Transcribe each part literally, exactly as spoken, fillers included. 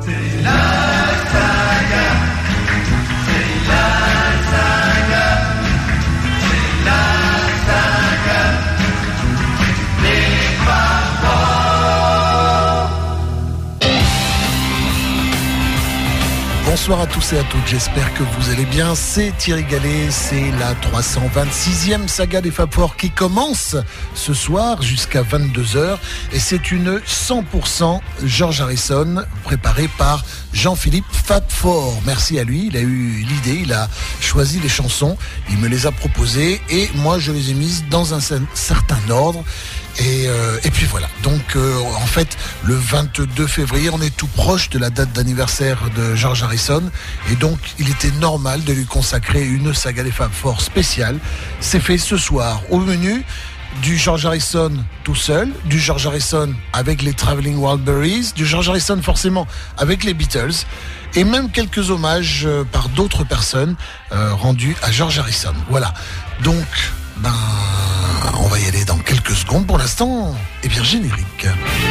Bonsoir à tous et à toutes, j'espère que vous allez bien. C'est Thierry Gallet, c'est la trois cent vingt-sixième saga des Fab Four qui commence ce soir jusqu'à vingt-deux heures. Et c'est une cent pour cent George Harrison préparée par Jean-Philippe Fab Four. Merci à lui, il a eu l'idée, il a choisi les chansons, il me les a proposées et moi je les ai mises dans un certain ordre. Et, euh, et puis voilà, donc euh, en fait le vingt-deux février on est tout proche de la date d'anniversaire de George Harrison et donc il était normal de lui consacrer une saga des Fab Four spéciale. C'est fait ce soir. Au menu, du George Harrison tout seul, du George Harrison avec les Traveling Wilburys, du George Harrison forcément avec les Beatles et même quelques hommages euh, par d'autres personnes euh, rendus à George Harrison. Voilà, donc ben on va y aller dans quelques secondes. Pour l'instant, eh bien générique.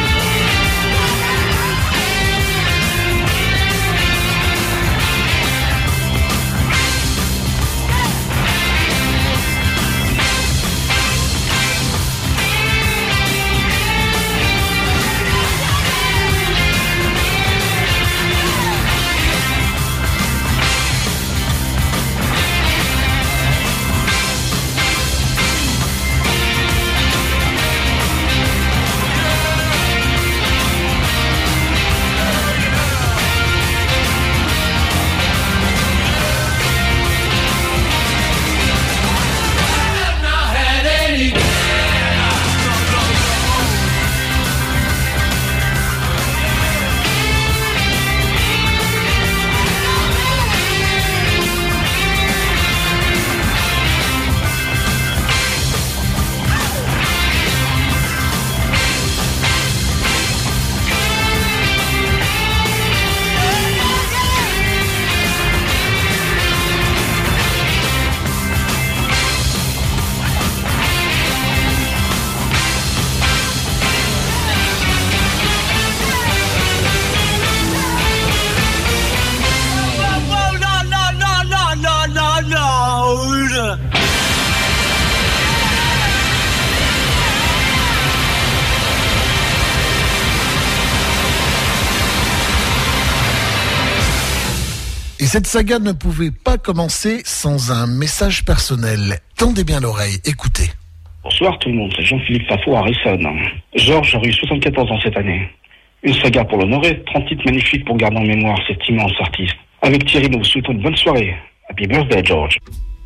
Cette saga ne pouvait pas commencer sans un message personnel. Tendez bien l'oreille, écoutez. Bonsoir tout le monde, c'est Jean-Philippe Fab Four Harrison. Georges a eu soixante-quatorze ans cette année. Une saga pour l'honorer, trente titres magnifiques pour garder en mémoire cet immense artiste. Avec Thierry, nous vous souhaitons une bonne soirée. Happy birthday, George.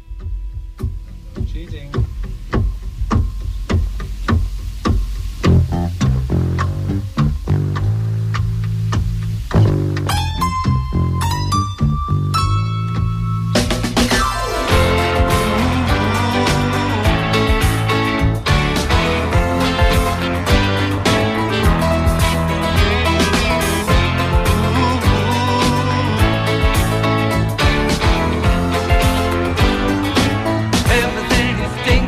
Cheating. Everything is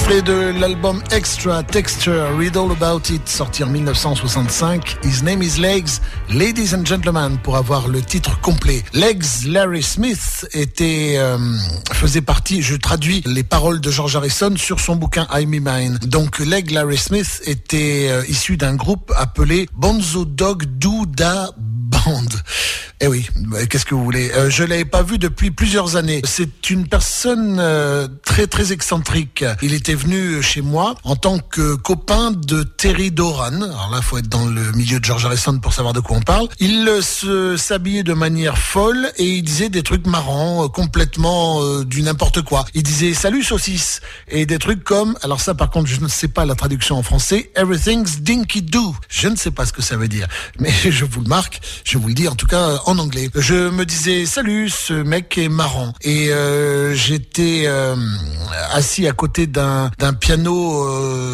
Extrait de l'album Extra Texture, Read All About It, sorti en dix-neuf cent soixante-cinq. His Name is Legs, Ladies and Gentlemen, pour avoir le titre complet. Legs, Larry Smith était, euh, faisait partie, je traduis les paroles de George Harrison sur son bouquin I'm Me Mine. Donc, Leg Larry Smith était euh, issu d'un groupe appelé Bonzo Dog Doo Da Band. Eh oui, qu'est-ce que vous voulez, euh, je l'avais pas vu depuis plusieurs années. C'est une personne euh, très très excentrique. Il était venu chez moi en tant que copain de Terry Doran. Alors là, faut être dans le milieu de George Harrison pour savoir de quoi on parle. Il euh, se s'habillait de manière folle et il disait des trucs marrants, euh, complètement euh, du n'importe quoi. Il disait salut saucisse et des trucs comme, alors ça par contre je ne sais pas la traduction en français, everything's dinky do. Je ne sais pas ce que ça veut dire, mais je vous le marque, je vous le dis en tout cas en anglais. Je me disais salut, ce mec est marrant et euh, j'étais euh, assis à côté d'un d'un piano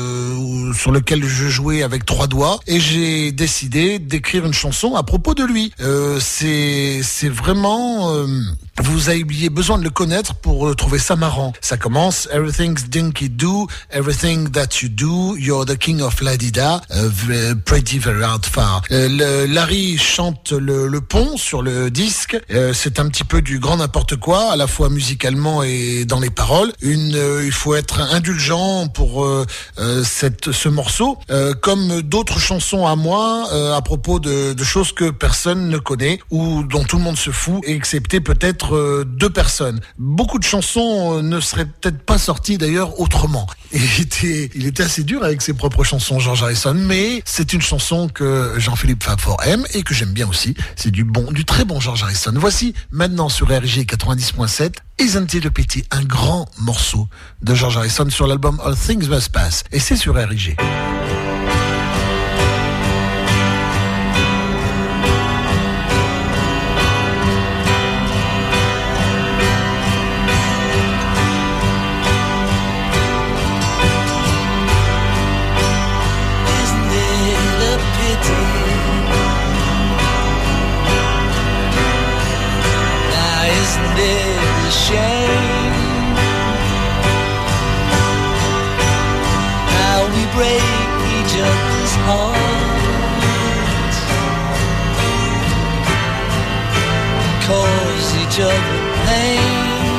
euh, sur lequel je jouais avec trois doigts et j'ai décidé d'écrire une chanson à propos de lui. Euh, c'est c'est vraiment euh, vous aviez besoin de le connaître pour trouver ça marrant. Ça commence everything's dinky do, everything that you do, you're the king of la dida, uh, pretty very hard far. Euh, le, Larry chante le, le pont sur le disque. Euh, c'est un petit peu du grand n'importe quoi, à la fois musicalement et dans les paroles. Une, euh, il faut être indulgent pour euh, euh, cette, ce morceau, euh, comme d'autres chansons à moi euh, à propos de, de choses que personne ne connaît ou dont tout le monde se fout, excepté peut-être euh, deux personnes. Beaucoup de chansons euh, ne seraient peut-être pas sorties d'ailleurs autrement. Il était, il était assez dur avec ses propres chansons, George Harrison, mais c'est une chanson que Jean-Philippe Fabfort aime et que j'aime bien aussi. C'est du bon, du très bon George Harrison. Voici maintenant sur R J quatre-vingt-dix point sept, Isn't It a Pity, un grand morceau de George Harrison sur l'album All Things Must Pass. Et c'est sur R J. Each other pain,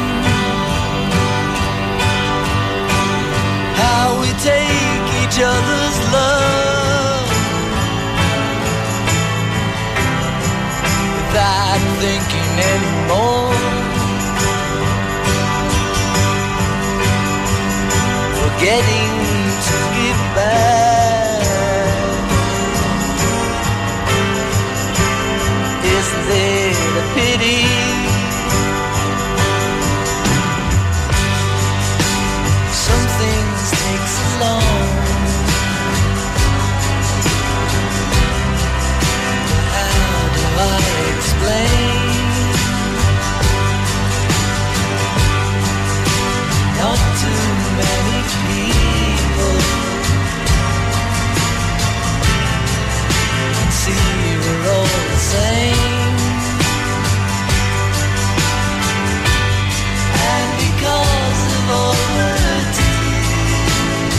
how we take each other's love without thinking anymore, forgetting to give back. Isn't it a pity? Not too many people can see we're all the same, and because of all the tears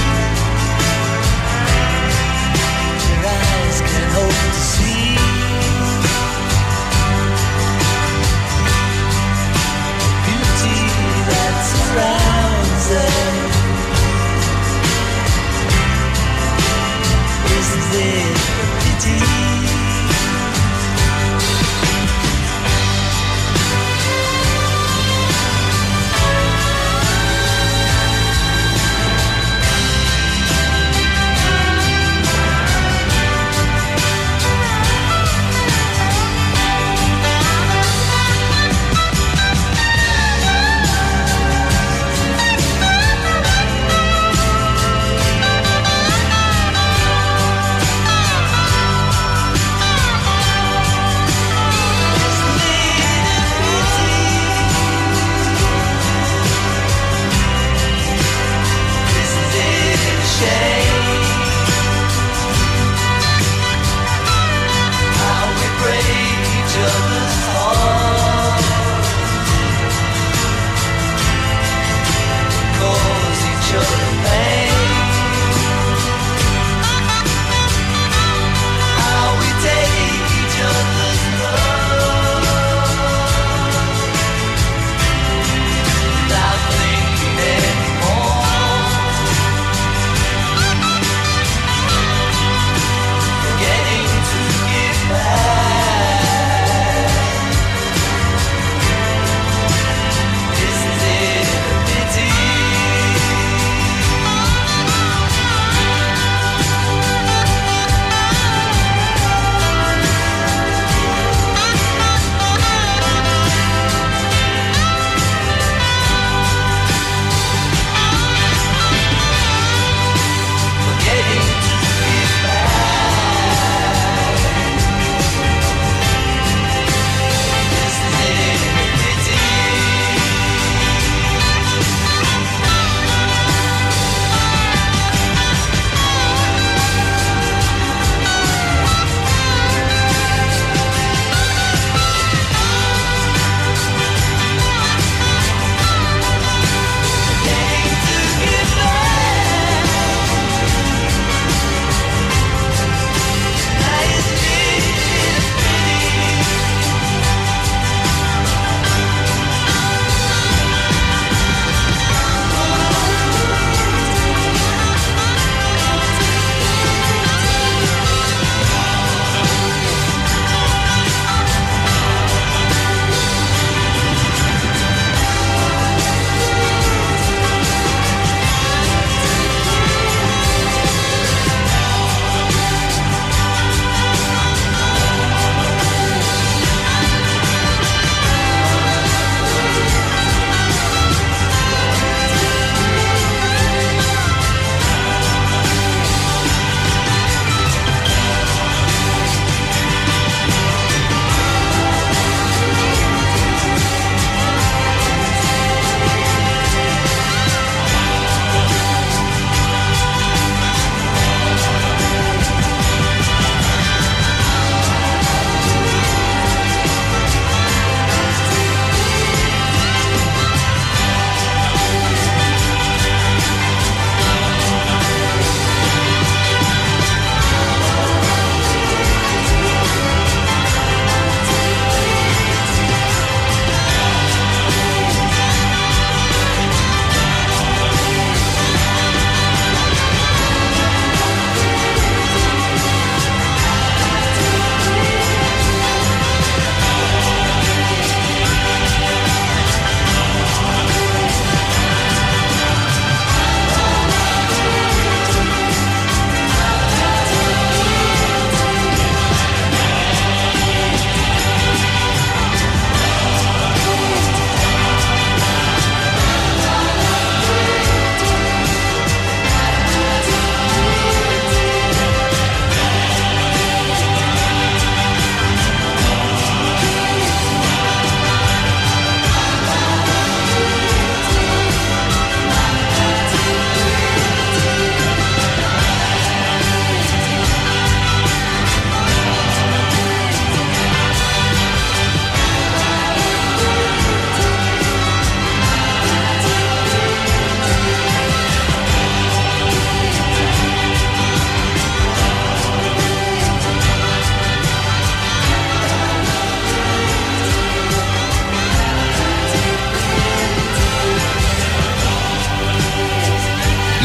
your eyes can hope to see, surrounds them. Isn't it a pity?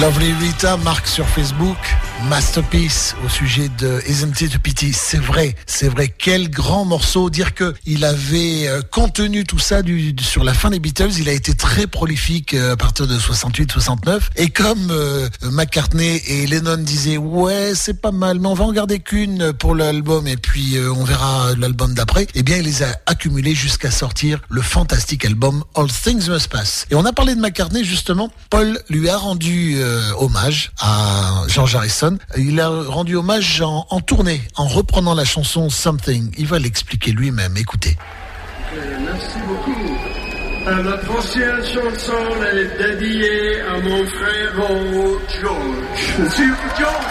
Lovely Rita marque sur Facebook Masterpiece au sujet de Isn't It a Pity. C'est vrai, c'est vrai. Quel grand morceau. Dire que il avait contenu tout ça du, du, sur la fin des Beatles. Il a été très prolifique à partir de soixante-huit soixante-neuf. Et comme euh, McCartney et Lennon disaient ouais c'est pas mal, mais on va en garder qu'une pour l'album et puis euh, on verra l'album d'après. Eh bien il les a accumulés jusqu'à sortir le fantastique album All Things Must Pass. Et on a parlé de McCartney justement. Paul lui a rendu euh, hommage à George Harrison. Il a rendu hommage en, en tournée, en reprenant la chanson Something. Il va l'expliquer lui-même. Écoutez. Okay, merci beaucoup. Euh, la prochaine chanson, elle est dédiée à mon frère George. Super George.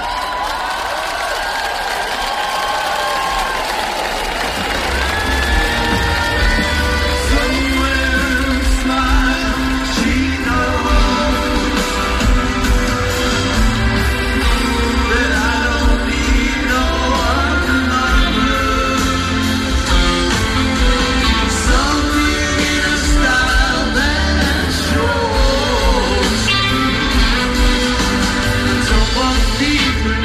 Deep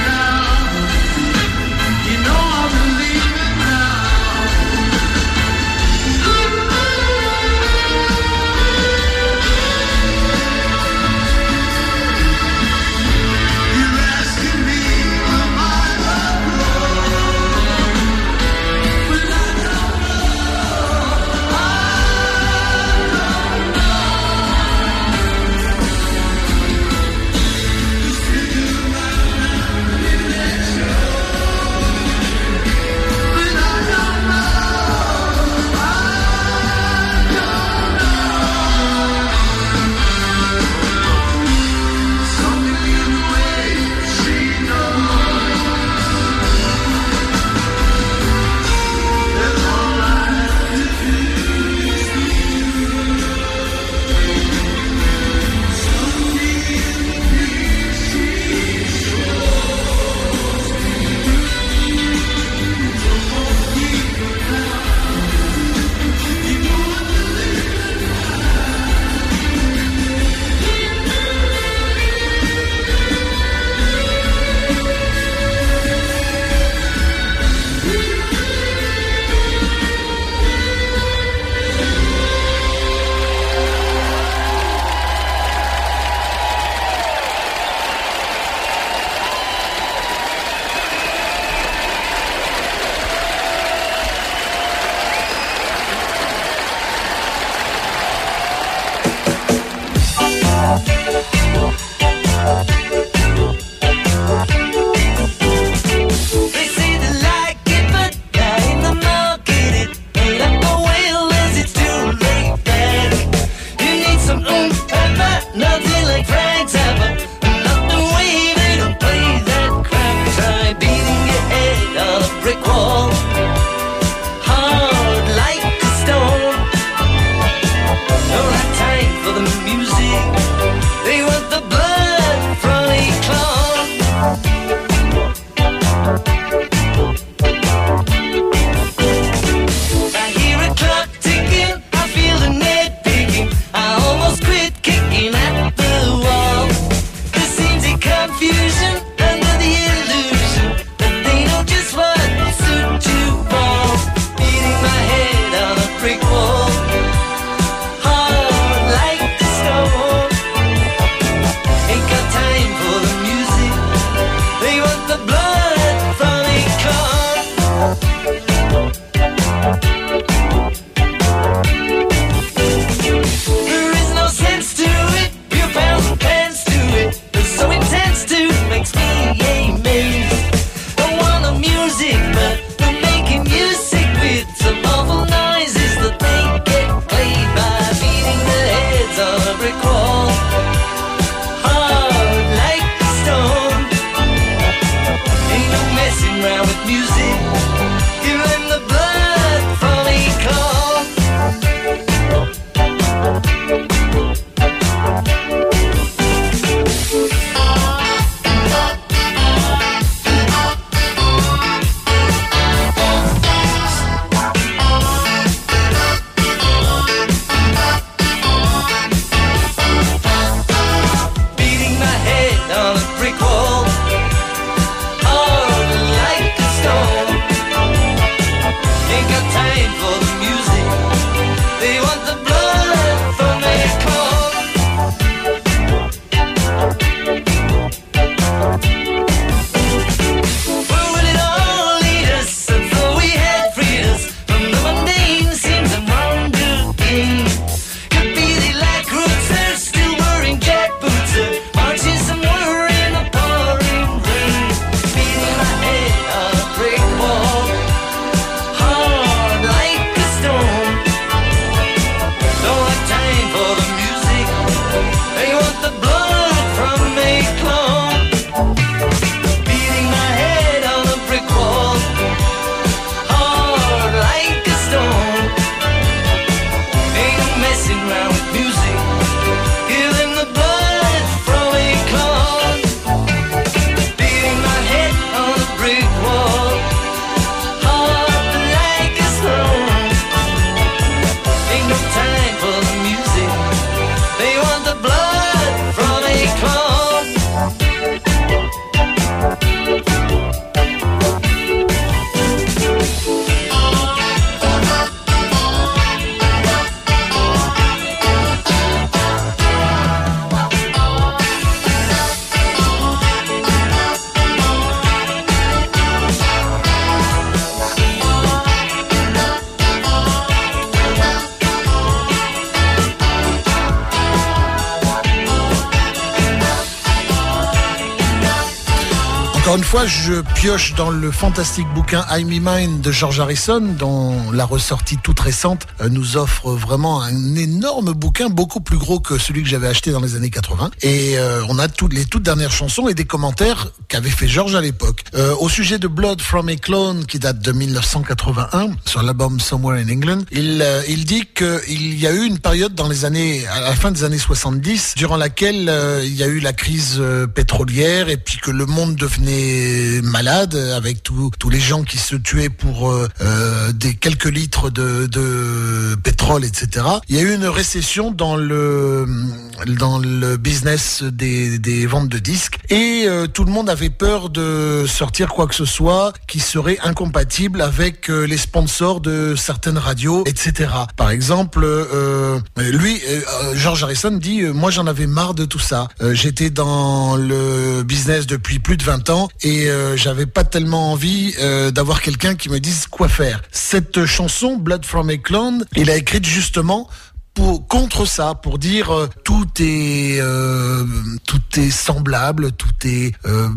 une fois, je pioche dans le fantastique bouquin I'm Me Mine de George Harrison, dont la ressortie toute récente euh, nous offre vraiment un énorme bouquin, beaucoup plus gros que celui que j'avais acheté dans les années quatre-vingts. Et euh, on a toutes les toutes dernières chansons et des commentaires qu'avait fait George à l'époque. Euh, au sujet de Blood from a Clone, qui date de dix-neuf cent quatre-vingt-un, sur l'album Somewhere in England, il, euh, il dit qu'il y a eu une période dans les années, à la fin des années soixante-dix, durant laquelle euh, il y a eu la crise euh, pétrolière et puis que le monde devenait malade avec tous tous les gens qui se tuaient pour euh, euh, des quelques litres de, de pétrole, et cetera. Il y a eu une récession dans le dans le business des, des ventes de disques et euh, tout le monde avait peur de sortir quoi que ce soit qui serait incompatible avec euh, les sponsors de certaines radios, et cetera. Par exemple, euh, lui, euh, George Harrison dit euh, moi j'en avais marre de tout ça. Euh, j'étais dans le business depuis plus de vingt ans et euh, j'avais pas tellement envie euh, d'avoir quelqu'un qui me dise quoi faire. Cette chanson Blood from a Clone, il a écrite justement pour, contre ça, pour dire euh, tout est euh, tout est semblable, tout est euh,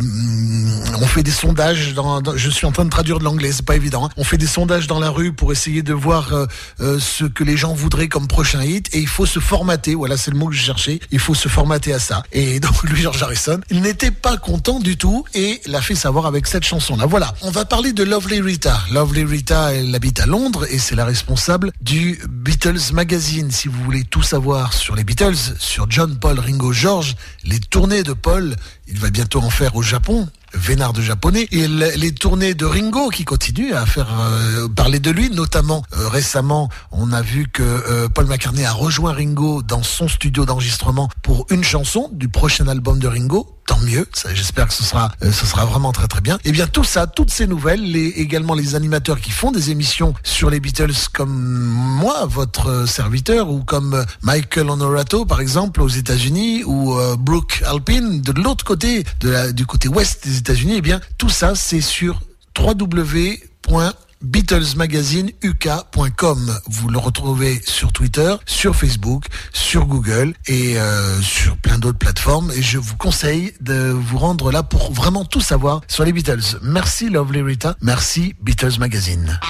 on fait des sondages dans, dans, je suis en train de traduire de l'anglais, c'est pas évident, hein. On fait des sondages dans la rue pour essayer de voir euh, euh, ce que les gens voudraient comme prochain hit et il faut se formater, voilà c'est le mot que je cherchais, il faut se formater à ça. Et donc lui, George Harrison, il n'était pas content du tout et l'a fait savoir avec cette chanson-là. Voilà, on va parler de Lovely Rita. Lovely Rita, elle habite à Londres et c'est la responsable du Beatles Magazine. Si vous voulez tout savoir sur les Beatles, sur John, Paul, Ringo, George, les tournées de Paul, il va bientôt en faire au Japon, vénard de japonais, et les tournées de Ringo qui continuent à faire euh, parler de lui, notamment euh, récemment, on a vu que euh, Paul McCartney a rejoint Ringo dans son studio d'enregistrement pour une chanson du prochain album de Ringo. Tant mieux, ça, j'espère que ce sera, euh, ce sera vraiment très très bien. Et bien tout ça, toutes ces nouvelles, les, également les animateurs qui font des émissions sur les Beatles comme moi, votre serviteur, ou comme Michael Honorato par exemple aux États-Unis, ou euh, Brooke Alpin de l'autre côté, de la, du côté ouest des États-Unis. Et bien tout ça, c'est sur w w w point beatles magazine u k point com. Vous le retrouvez sur Twitter, sur Facebook, sur Google et euh, sur plein d'autres plateformes. Et je vous conseille de vous rendre là pour vraiment tout savoir sur les Beatles. Merci Lovely Rita, merci Beatles Magazine.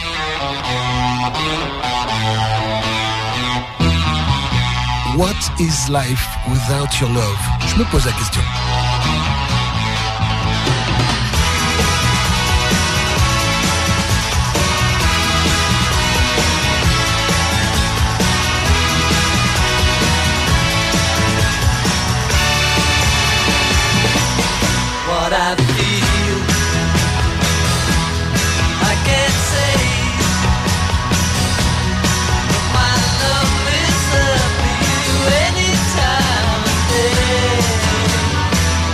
What is life without your love? Je me pose la question. What I feel, I can't say, but my love is up for you any time of day.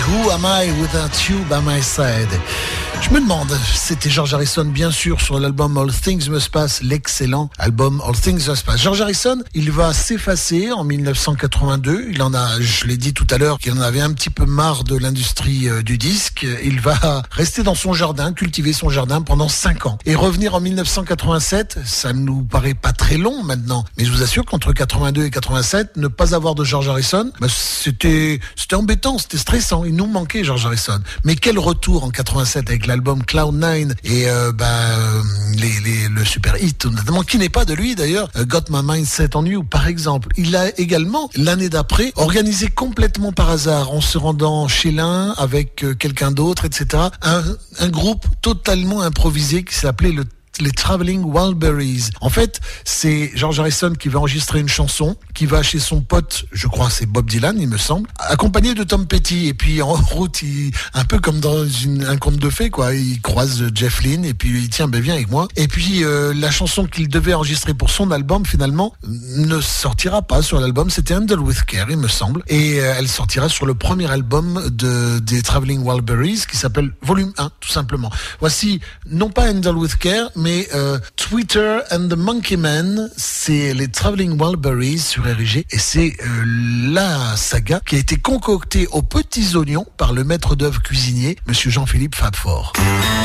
Who Am I Without You By My Side. Je me demande, c'était George Harrison bien sûr sur l'album All Things Must Pass, l'excellent album All Things Must Pass. George Harrison, il va s'effacer en dix-neuf cent quatre-vingt-deux. Il en a, je l'ai dit tout à l'heure, qu'il en avait un petit peu marre de l'industrie euh, du disque. Il va rester dans son jardin, cultiver son jardin pendant cinq ans. Et revenir en dix-neuf cent quatre-vingt-sept, ça nous paraît pas très long maintenant. Mais je vous assure qu'entre quatre-vingt-deux et quatre-vingt-sept, ne pas avoir de George Harrison, bah, c'était, c'était embêtant, c'était stressant. Il nous manquait George Harrison. Mais quel retour en quatre-vingt-sept avec l'album Cloud nine et euh, bah, les, les, le super hit, notamment, qui n'est pas de lui d'ailleurs, Got My Mind Set On You par exemple. Il a également, l'année d'après, organisé complètement par hasard, en se rendant chez l'un avec euh, quelqu'un d'autre, et cetera, un, un groupe totalement improvisé qui s'appelait le les Traveling Wilburys. En fait, c'est George Harrison qui va enregistrer une chanson, qui va chez son pote, je crois c'est Bob Dylan, il me semble, accompagné de Tom Petty. Et puis en route, il, un peu comme dans une, un conte de fées, quoi. Il croise Jeff Lynne et puis il tient, ben viens avec moi. Et puis euh, la chanson qu'il devait enregistrer pour son album, finalement, ne sortira pas sur l'album. C'était Handle With Care, il me semble. Et euh, elle sortira sur le premier album de, des Traveling Wilburys, qui s'appelle Volume un, tout simplement. Voici, non pas Handle With Care, mais euh, Twitter and the Monkey Man, c'est les Traveling Wilburys sur R I G, et c'est euh, la saga qui a été concoctée aux petits oignons par le maître d'œuvre cuisinier, Monsieur Jean-Philippe Fabfort.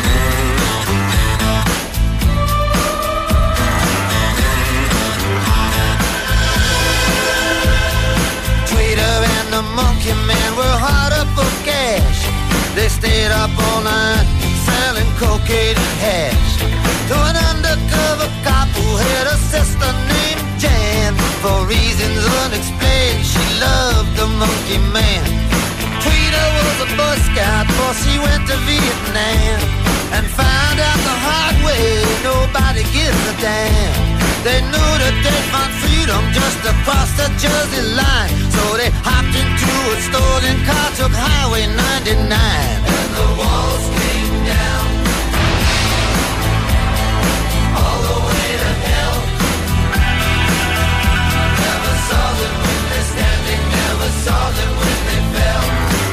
Twitter and the Monkey Man were hard up for cash. They stayed up all night selling cocaine and hash to an undercover cop who had a sister named Jan. For reasons unexplained, she loved the Monkey Man. Tweeter was a Boy Scout before she went to Vietnam, and found out the hard way nobody gives a damn. They knew that they'd find freedom just across the Jersey line, so they hopped into a stolen car, took Highway ninety-nine, and the walls came down all the way to hell. Never saw them when they're standing, never saw them when they fell.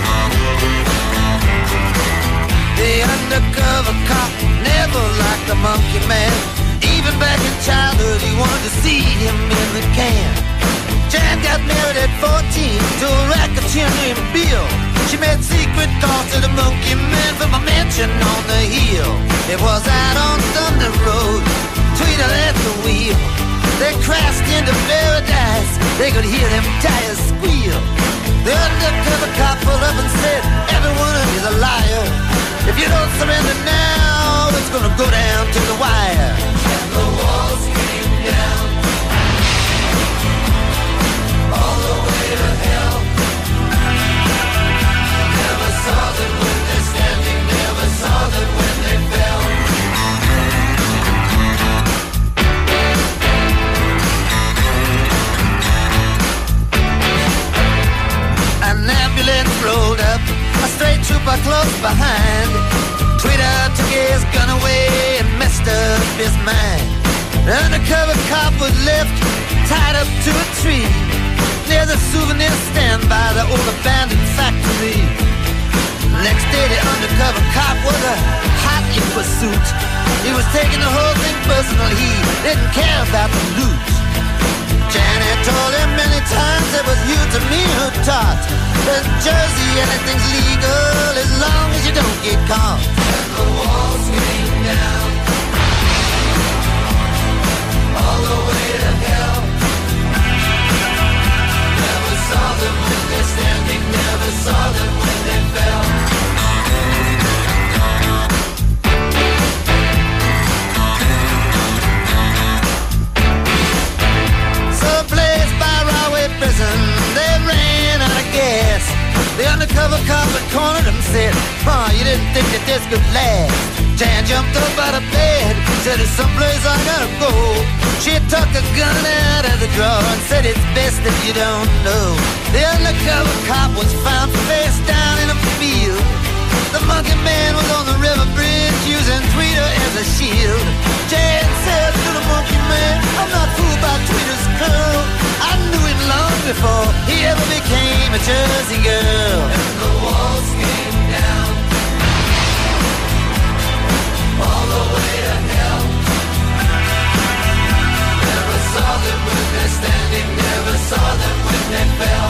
The undercover cop never liked the Monkey Man. Even back in childhood, he wanted to see him in the can. Jan got married at fourteen to a racketeer named Bill. She made secret calls to the Monkey Man from a mansion on the hill. It was out on Thunder Road, Tweeter at the wheel. They crashed into paradise, they could hear them tires squeal. The undercover cop pulled up and said, every one of you's a liar. If you don't surrender now, it's gonna go down to the wire. And the walls came down all the way to hell. Never saw them when they're standing, never saw them when they fell. An ambulance rolled up, a straight trooper close behind. Tweeter took his gun away and messed up his mind. The undercover cop was left tied up to a tree near the souvenir stand by the old abandoned factory. Next day the undercover cop was a hot in pursuit. He was taking the whole thing personal, he didn't care about the loot. Janet told him many times it was you to me who taught that Jersey anything's legal as long as you don't get caught. And the walls came down all the way to hell. Never saw them when they're standing, never saw them when they fell. Someplace by Rahway Prison, they ran out of gas. The undercover cop had cornered him and said, oh, you didn't think that this could last. Jan jumped up out of bed, said, there's someplace I gotta go. She took a gun out of the drawer and said, it's best if you don't know. The undercover cop was found face down in a field. The Monkey Man was on the river bridge using Tweeter as a shield. Jan said to the Monkey Man, I'm not fooled by Tweeter's curl. I knew him long before he ever became a Jersey girl. And the walls came down all the way to hell. Never saw them when they're standing, never saw them when they fell.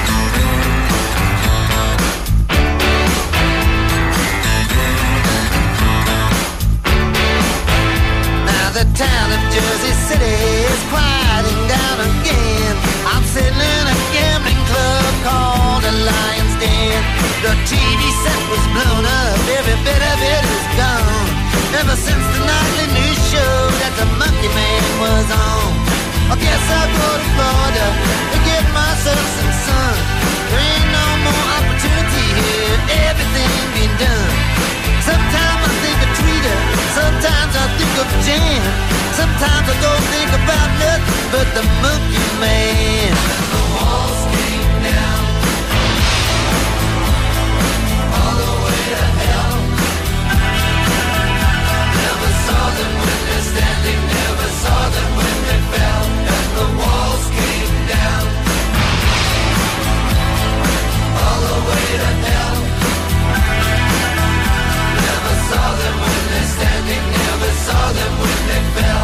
Now the town of Jersey City is quieting down again. I'm sitting in a gambling club called the Lion's Den. The T V set was blown up, every bit of it is gone. Ever since the nightly news show that the Monkey Man was on. I guess I'll go to Florida to get myself some sun. There ain't no more opportunity here, everything been done. Sometimes I think of Tweeter, sometimes I think of Jan. Sometimes I don't think about nothing but the Monkey Man. The walls came down all the way to hell. Never saw them when they're standing, never saw them when they fell. And the walls came down all the way to hell. Never saw them when they're standing, never saw them when they fell.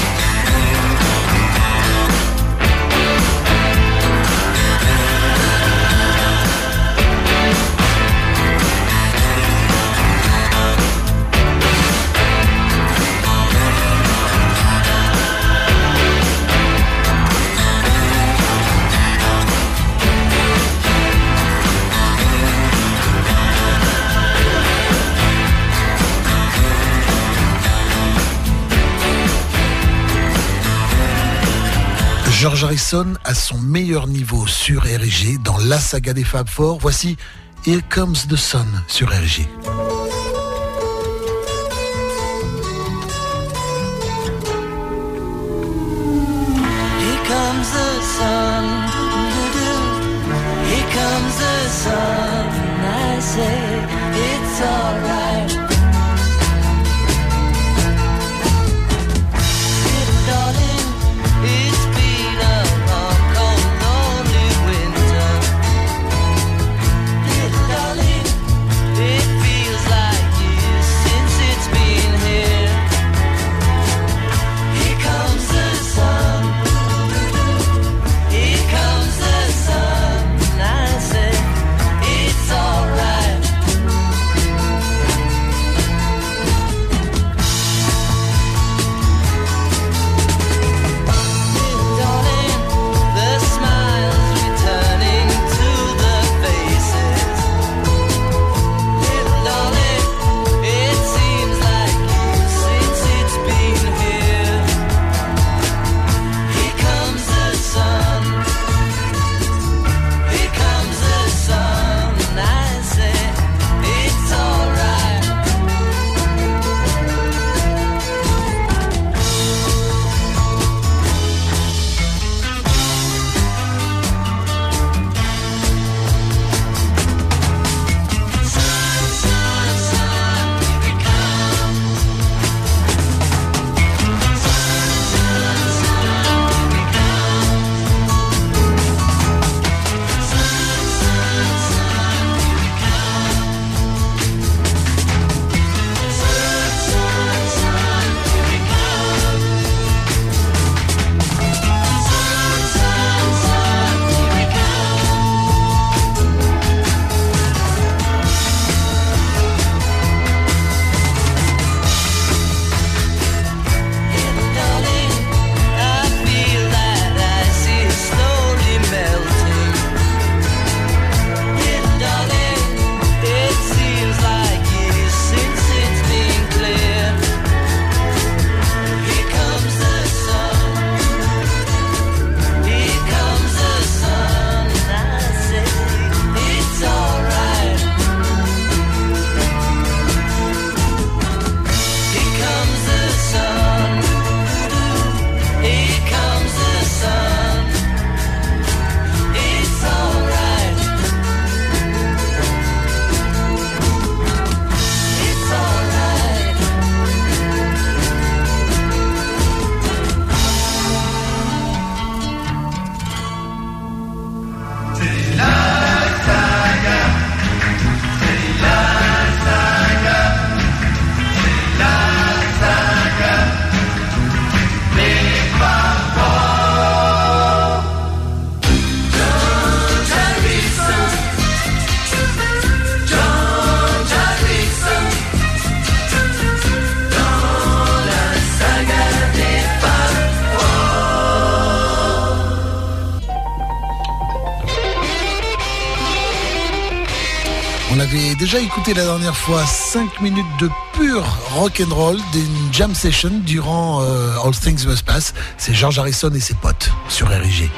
George Harrison à son meilleur niveau sur R G dans la saga des Fab Four. Voici Here Comes the Sun sur R G. Here comes the sun, here comes the sun, I say it's alright. Little darling, it's been a long, cold, lonely winter. Little darling, it feels like years since it's been here. Here comes the sun, here comes the sun, I say it's alright. déjà écouté la dernière fois cinq minutes de pur rock'n'roll d'une jam session durant euh, All Things Must Pass. C'est George Harrison et ses potes sur R I G.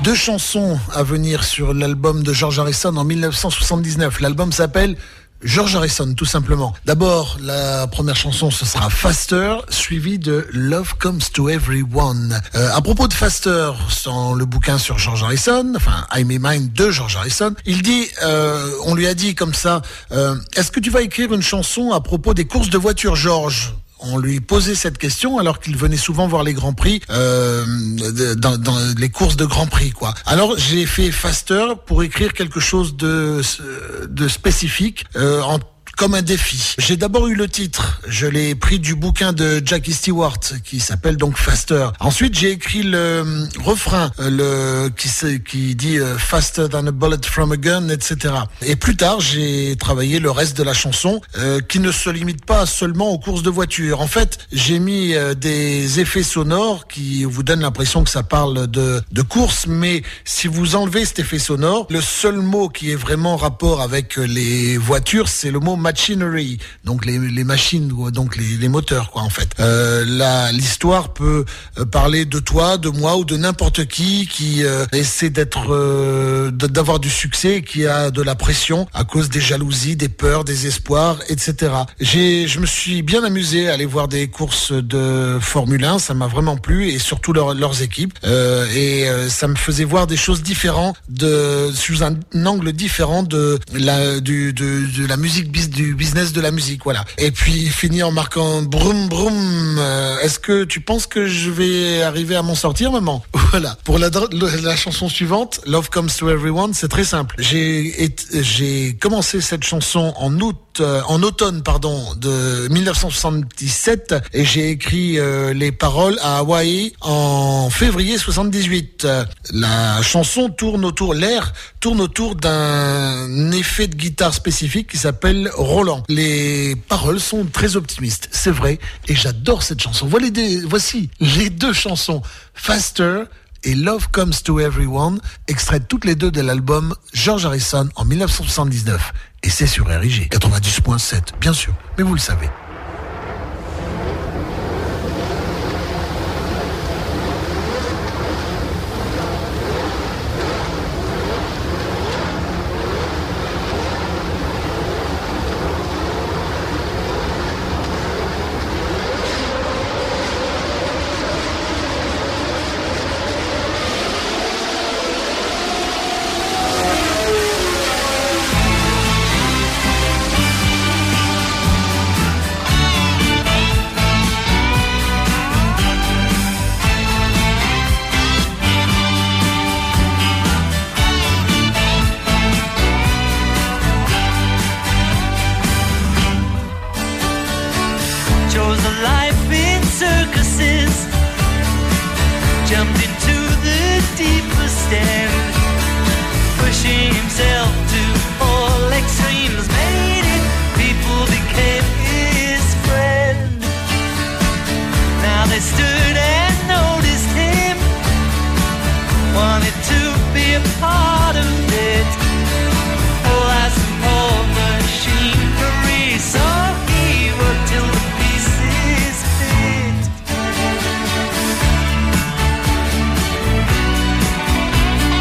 deux chansons à venir sur l'album de George Harrison en mille neuf cent soixante-dix-neuf. L'album s'appelle George Harrison, tout simplement. D'abord, la première chanson, ce sera Faster, suivie de Love Comes to Everyone. Euh, à propos de Faster, dans le bouquin sur George Harrison, enfin, I'm in Mine de George Harrison, il dit, euh, on lui a dit comme ça, euh, est-ce que tu vas écrire une chanson à propos des courses de voitures, George ? On lui posait cette question alors qu'il venait souvent voir les grands prix, euh, dans, dans les courses de grands prix, quoi. Alors j'ai fait Faster pour écrire quelque chose de de spécifique, euh, en comme un défi. J'ai d'abord eu le titre, je l'ai pris du bouquin de Jackie Stewart qui s'appelle donc Faster. Ensuite, j'ai écrit le refrain, le qui qui dit euh, Faster than a bullet from a gun, et cetera. Et plus tard, j'ai travaillé le reste de la chanson, euh, qui ne se limite pas seulement aux courses de voiture. En fait, j'ai mis euh, des effets sonores qui vous donnent l'impression que ça parle de de course, mais si vous enlevez cet effet sonore, le seul mot qui est vraiment en rapport avec les voitures, c'est le mot machinery, donc les, les machines, donc les, les moteurs, quoi, en fait. Euh, la, l'histoire peut parler de toi, de moi ou de n'importe qui qui euh, essaie d'être, euh, d'avoir du succès, qui a de la pression à cause des jalousies, des peurs, des espoirs, et cetera. J'ai, je me suis bien amusé à aller voir des courses de Formule un, ça m'a vraiment plu, et surtout leur, leurs équipes, euh, et euh, ça me faisait voir des choses différentes, de, sous un, un angle différent de la, du, de, de la musique business, du business de la musique, voilà. Et puis finir en marquant broum broum. Euh, est-ce que tu penses que je vais arriver à m'en sortir, maman? Voilà. Pour la, la chanson suivante, Love Comes to Everyone, c'est très simple. J'ai été, j'ai commencé cette chanson en août, euh, en automne, pardon, de mille neuf cent soixante-dix-sept, et j'ai écrit euh, les paroles à Hawaï en février soixante-dix-huit. La chanson tourne autour, l'air tourne autour d'un effet de guitare spécifique qui s'appelle Roland. Les paroles sont très optimistes, c'est vrai, et j'adore cette chanson. Voilà des, voici les deux chansons, Faster et Love Comes to Everyone, extraites toutes les deux de l'album George Harrison en mille neuf cent soixante-dix-neuf. Et c'est sur R I G quatre-vingt-dix point sept, bien sûr, mais vous le savez. Till the pieces fit.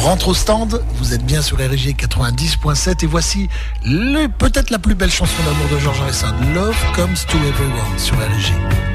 rentre au stand, vous êtes bien sur R G quatre-vingt-dix point sept et voici le, peut-être la plus belle chanson d'amour de George Harrison, Love Comes to Everyone sur R G.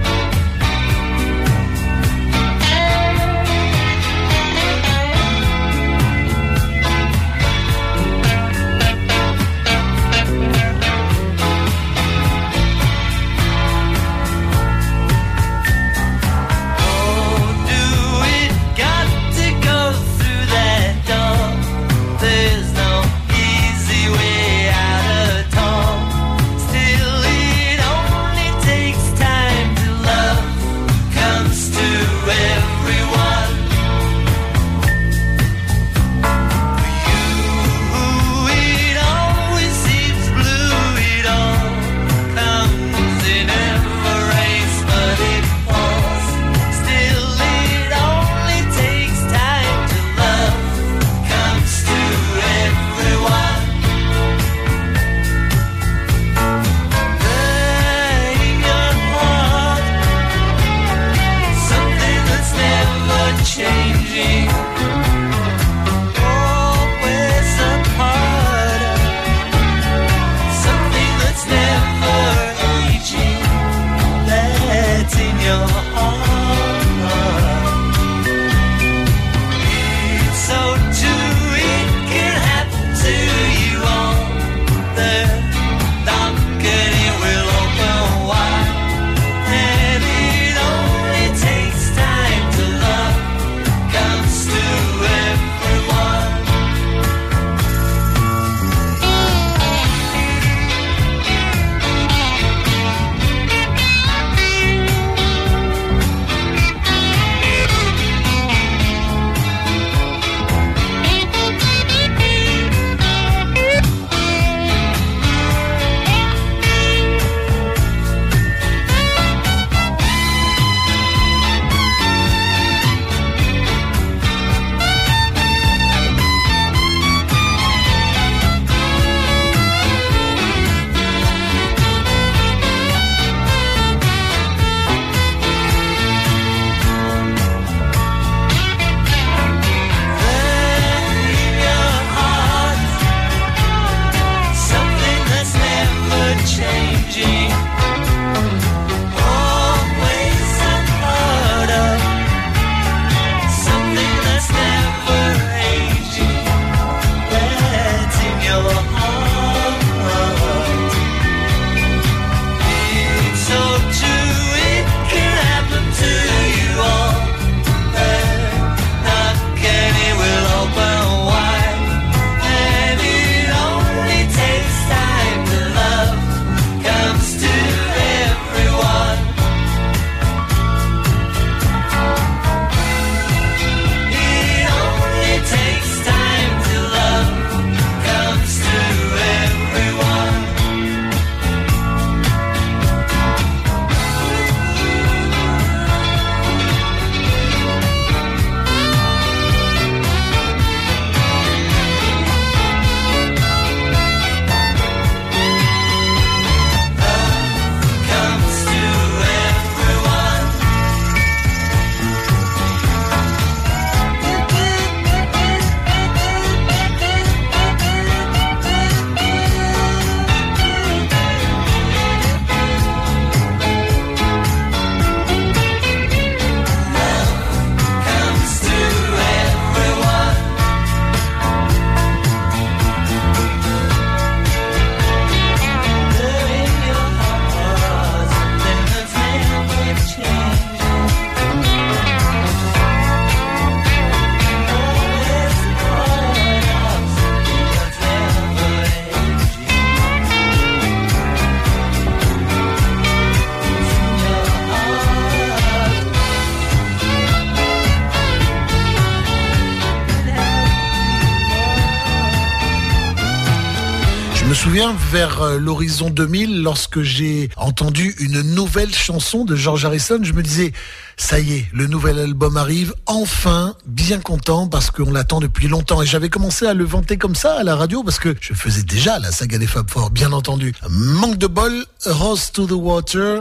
Je me souviens vers l'horizon deux mille, lorsque j'ai entendu une nouvelle chanson de George Harrison, je me disais, ça y est, le nouvel album arrive, enfin, bien content, parce qu'on l'attend depuis longtemps. Et j'avais commencé à le vanter comme ça à la radio, parce que je faisais déjà la saga des Fab Four, bien entendu. Manque de bol, Rose to the Water,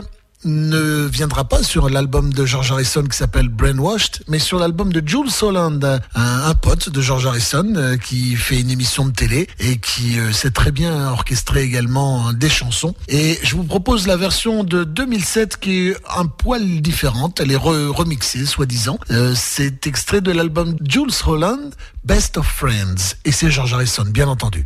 ne viendra pas sur l'album de George Harrison qui s'appelle Brainwashed, mais sur l'album de Jools Holland, un, un pote de George Harrison euh, qui fait une émission de télé et qui euh, sait très bien orchestrer également euh, des chansons. Et je vous propose la version de deux mille sept qui est un poil différente, elle est re- remixée soi-disant. Euh, c'est extrait de l'album Jools Holland, Best of Friends, et c'est George Harrison, bien entendu.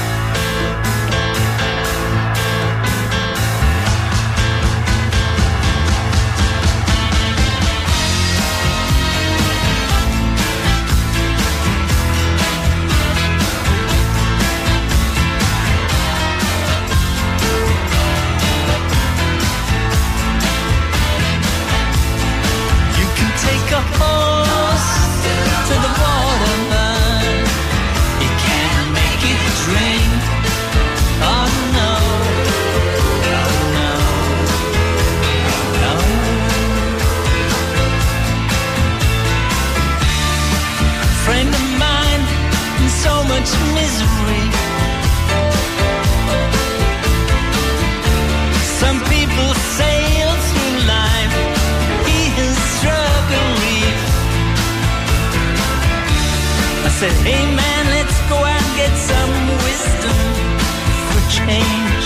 Said, hey man, let's go out and get some wisdom for change.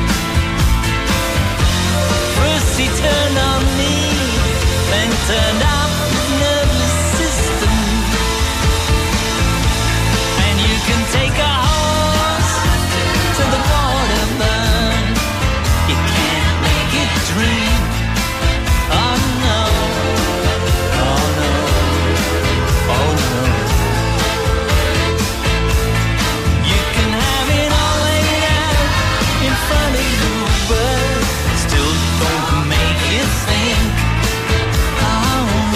First he turned on me, then turned off his nervous system. And you can take a horse to the water burn, you can't make it dream. Oh no, oh no, oh no. Still don't make you think. Oh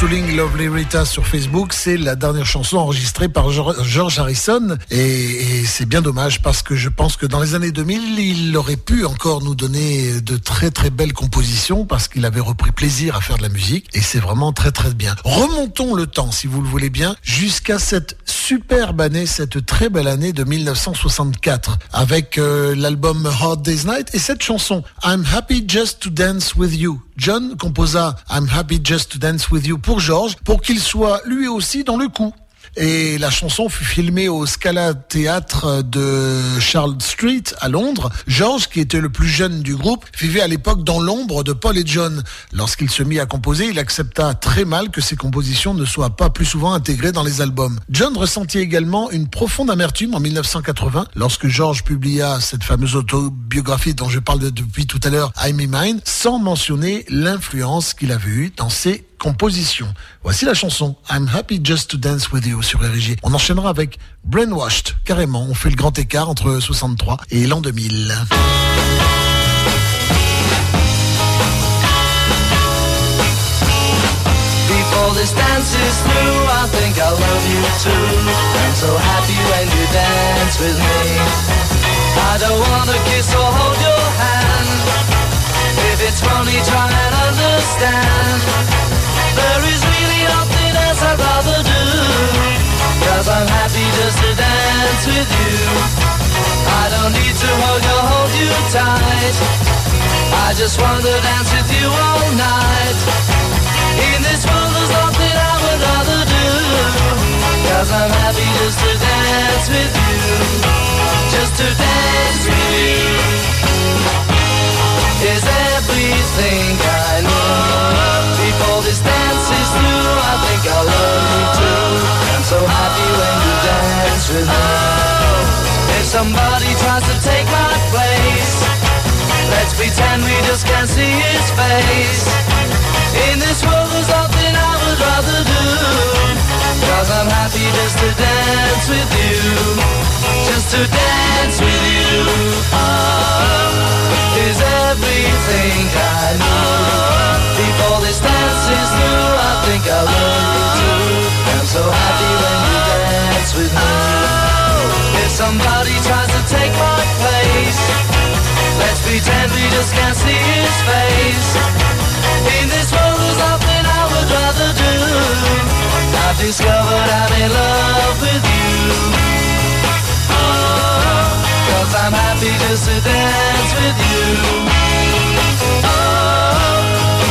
Darling Lovely Rita sur Facebook, c'est la dernière chanson enregistrée par George Harrison et, et c'est bien dommage parce que je pense que dans les années deux mille, il aurait pu encore nous donner de très très belles compositions parce qu'il avait repris plaisir à faire de la musique et c'est vraiment très très bien. Remontons le temps, si vous le voulez bien, jusqu'à cette superbe année, cette très belle année de mille neuf cent soixante-quatre avec euh, l'album Hard Day's Night et cette chanson I'm Happy Just to Dance With You. John composa I'm Happy Just to Dance With You pour George, pour qu'il soit lui aussi dans le coup. Et la chanson fut filmée au Scala Theatre de Charles Street à Londres. George, qui était le plus jeune du groupe, vivait à l'époque dans l'ombre de Paul et John. Lorsqu'il se mit à composer, il accepta très mal que ses compositions ne soient pas plus souvent intégrées dans les albums. John ressentit également une profonde amertume en mille neuf cent quatre-vingts lorsque George publia cette fameuse autobiographie dont je parle depuis tout à l'heure, I'm In Mine, sans mentionner l'influence qu'il avait eue dans ses composition. Voici la chanson I'm Happy Just to Dance With You sur R J. On enchaînera avec Brainwashed. Carrément, on fait le grand écart entre soixante-trois et l'an deux mille. Before this dance is through, I think I love you too. I'm so happy when you dance with me. I don't wanna kiss or hold your hand. If it's funny, try and understand. There is really nothing else I'd rather do, 'cause I'm happy just to dance with you. I don't need to hug or hold you tight. I just want to dance with you all night. In this world there's nothing I would rather do, 'cause I'm happy just to dance with you. Just to dance with you is everything I know. Before this dance is through, I think I love you too. I'm so happy when you dance with me. If somebody tries to take my place, let's pretend we just can't see his face. In this world there's nothing I would rather do, 'cause I'm happy just to dance with you. Just to dance with you oh, is everything I know. Before this dance is through, I think I love you too. I'm so happy when you dance with me. If somebody tries to take my place, let's pretend we just can't see his face. In this world there's nothing I would rather do. I've discovered I'm in love with you. Oh, 'cause I'm happy just to dance with you. Oh,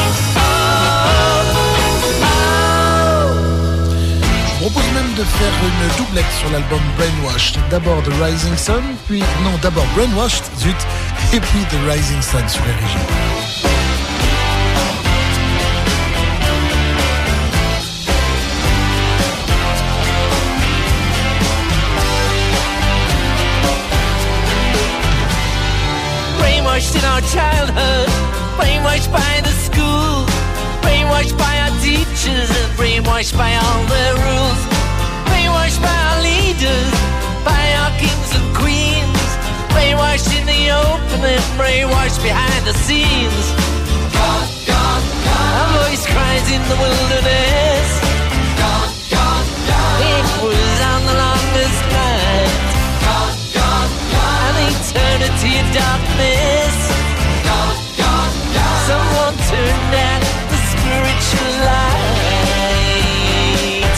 Je propose même de faire une doublette sur l'album Brainwashed. D'abord The Rising Sun, puis... Non, d'abord Brainwashed, zut, et puis The Rising Sun sur R J. Brainwashed in our childhood, brainwashed by the school, brainwashed by our teachers and brainwashed by all their rules, brainwashed by our leaders, by our kings and queens, brainwashed in the open and brainwashed behind the scenes. God, God, God. Our voice cries in the wilderness. God, God, God. It was on the longest night. God, God, God. An eternity of darkness. God, God, God. Someone turned out the spiritual light.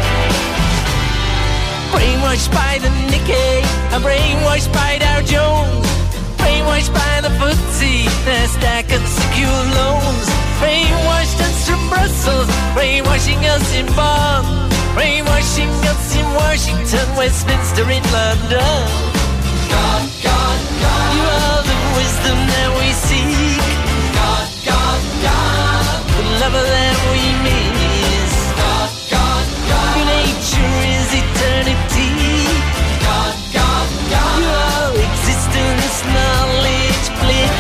Brainwashed by the Nikkei, and brainwashed by Dow Jones, brainwashed by the footsie, Nasdaq and secure loans, brainwashed us from Brussels, brainwashing us in Bonn, brainwashing us in Washington, Westminster in London. God, God, God. You are the wisdom that we seek. God, God, God. The lover that we miss. God, God, God. Your nature is eternity. God, God, God. You are existence, knowledge, bliss.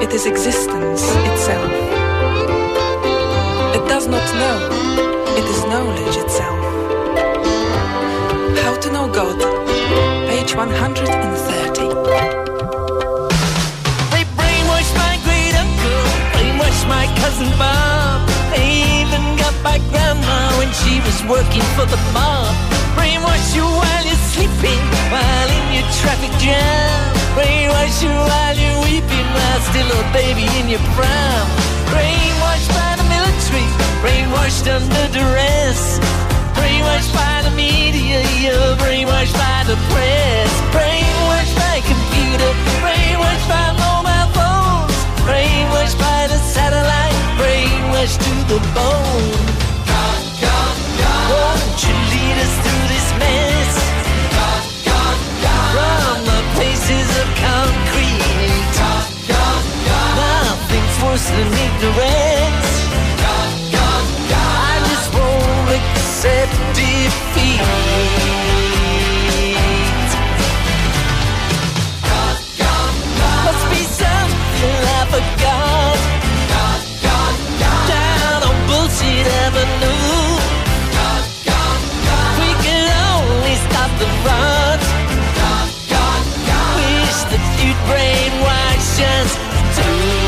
It is existence itself. It does not know. It is knowledge itself. How to know God, page one hundred thirty. They brainwashed my great uncle, brainwashed my cousin Bob. They even got my grandma when she was working for the mob. Brainwash you while you're sleeping, while in your traffic jam. Brainwash you while you're weeping, while still a baby in your pram. Brainwashed by the military, brainwashed under duress. Brainwashed by the media, you're brainwashed by the press. Brainwashed by computer, brainwashed by mobile phones. Brainwashed by the satellite, brainwashed to the bone. God, God, God. Won't you lead us through this mess? God, God, God. From the places of concrete. God, God, God. Nothing's worse than ignorance. God, God, God. I just won't accept defeat. God, God, God. Must be something I forgot. God, God, God. Down on bullshit avenue. God, God, God. We can only stop the rot. God, God, God. Wish that you'd brainwash us too.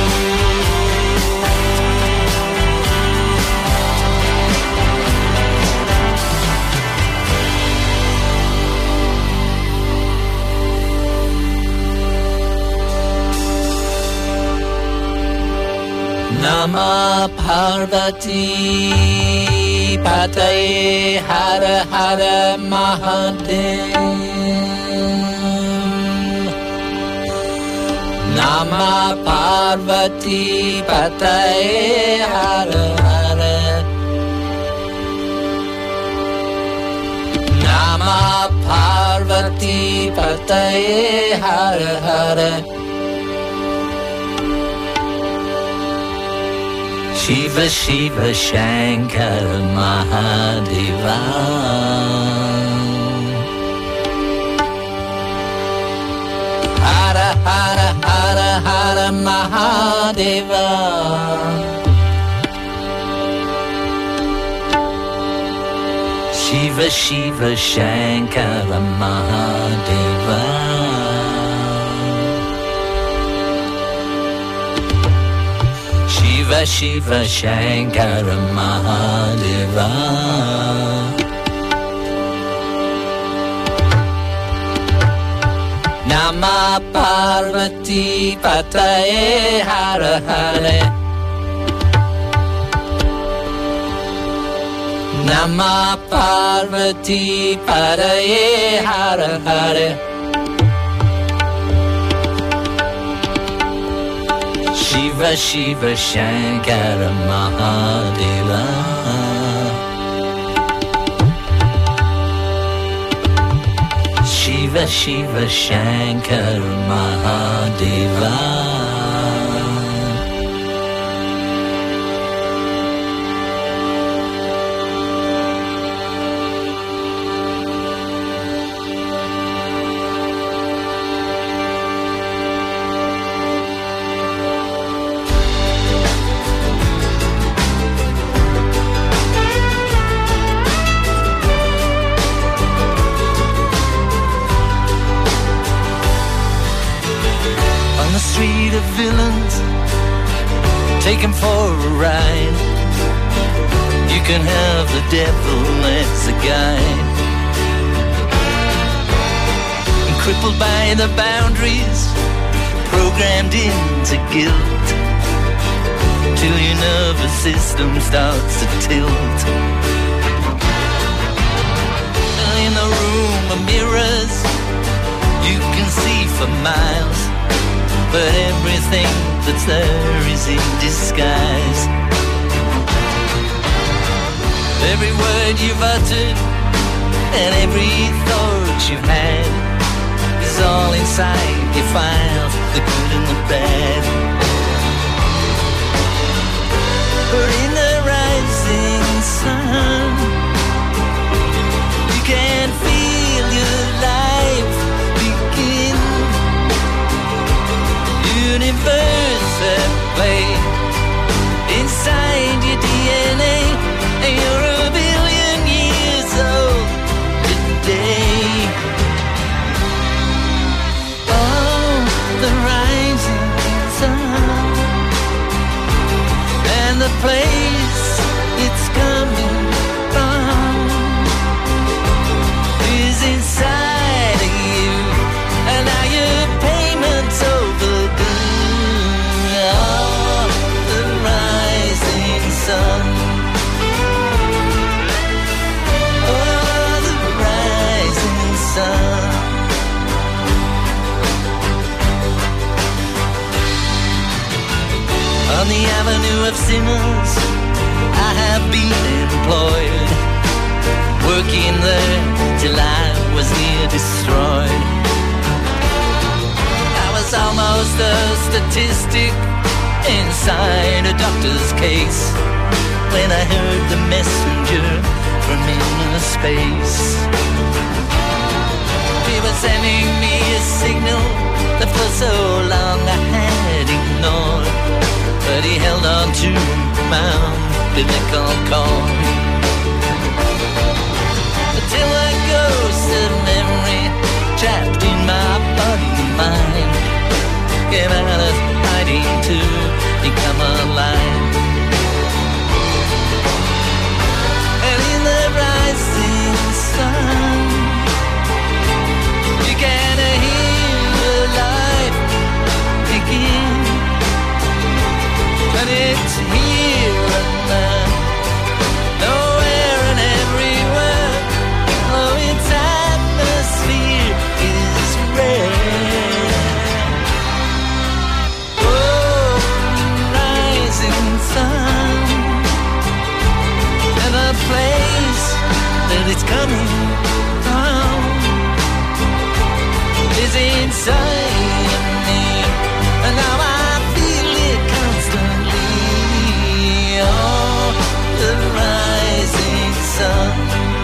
Nama Parvati Pataye Hara Hara Mahadev. Nama Parvati Pataye Hara Hara. Nama Parvati Pataye Hara Hara. Shiva Shiva Shankara Mahadeva. Hara Hara Hara Hara Mahadeva. Shiva Shiva Shankara Mahadeva. Shiva Shiva Shankara Mahadeva. Nama Parvati Pataye Hara Hare. Nama Parvati Pataye Hara Hare. Shiva Shiva Shankara Mahadeva. Shiva Shiva Shankara Mahadeva. Villains, take him for a ride. You can have the devil as a guide. And crippled by the boundaries, programmed into guilt, till your nervous system starts to tilt. In the room of mirrors, you can see for miles, but everything that's there is in disguise. Every word you've uttered and every thought you've had is all inside your files, the good and the bad. But in the rising sun, you can feel your life begin. Universe place it's coming from is inside of you, and now your payment's overdue. Oh, the rising sun. Oh, the rising sun. On the avenue of sinners, I have been employed, working there till I was near destroyed. I was almost a statistic inside a doctor's case when I heard the messenger from inner space. He was sending me a signal that for so long I had ignored, but he held on to my umbilical cord. Until a ghost of memory trapped in my body and mind came out of hiding to become alive. And in the rising sun, you can hear life begin. But it's here and there, nowhere and everywhere. Oh, its atmosphere is rare. Oh, rising sun, and the place that it's coming from is inside of me, and now I the rising sun.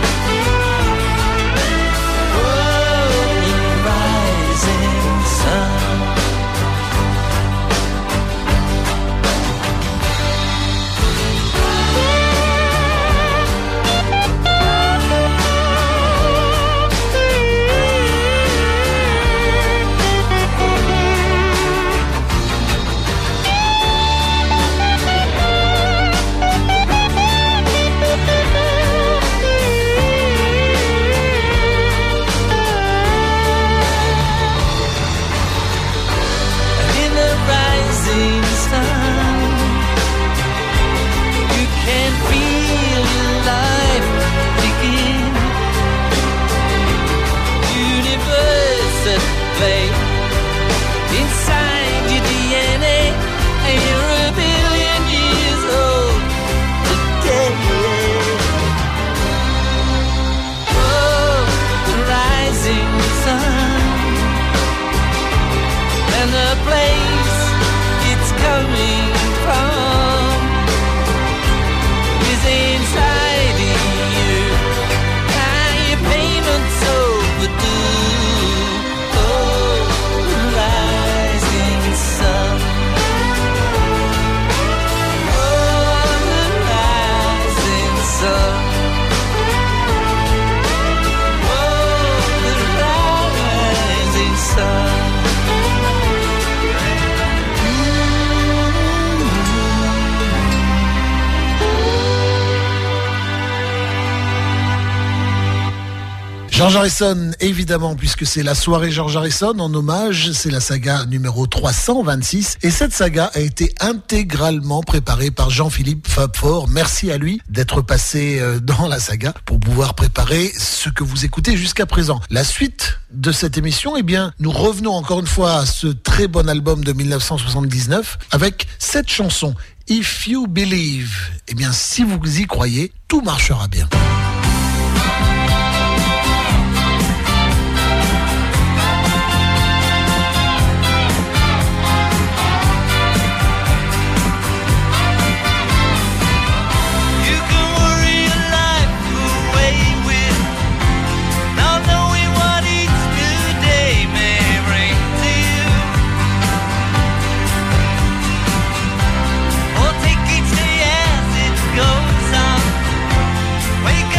Oh, the rising sun. Inside your D N A, and you're a billion years old today. Oh, the rising sun, and the place it's coming from is inside you, and your payment's overdue. George Harrison, évidemment, puisque c'est la soirée George Harrison en hommage, c'est la saga numéro trois cent vingt-six, et cette saga a été intégralement préparée par Jean-Philippe Fabfort. Merci à lui d'être passé dans la saga pour pouvoir préparer ce que vous écoutez jusqu'à présent. La suite de cette émission, eh bien, nous revenons encore une fois à ce très bon album de mille neuf cent soixante-dix-neuf avec cette chanson, If You Believe. Eh bien, si vous y croyez, tout marchera bien. Take each day as it goes on. Wake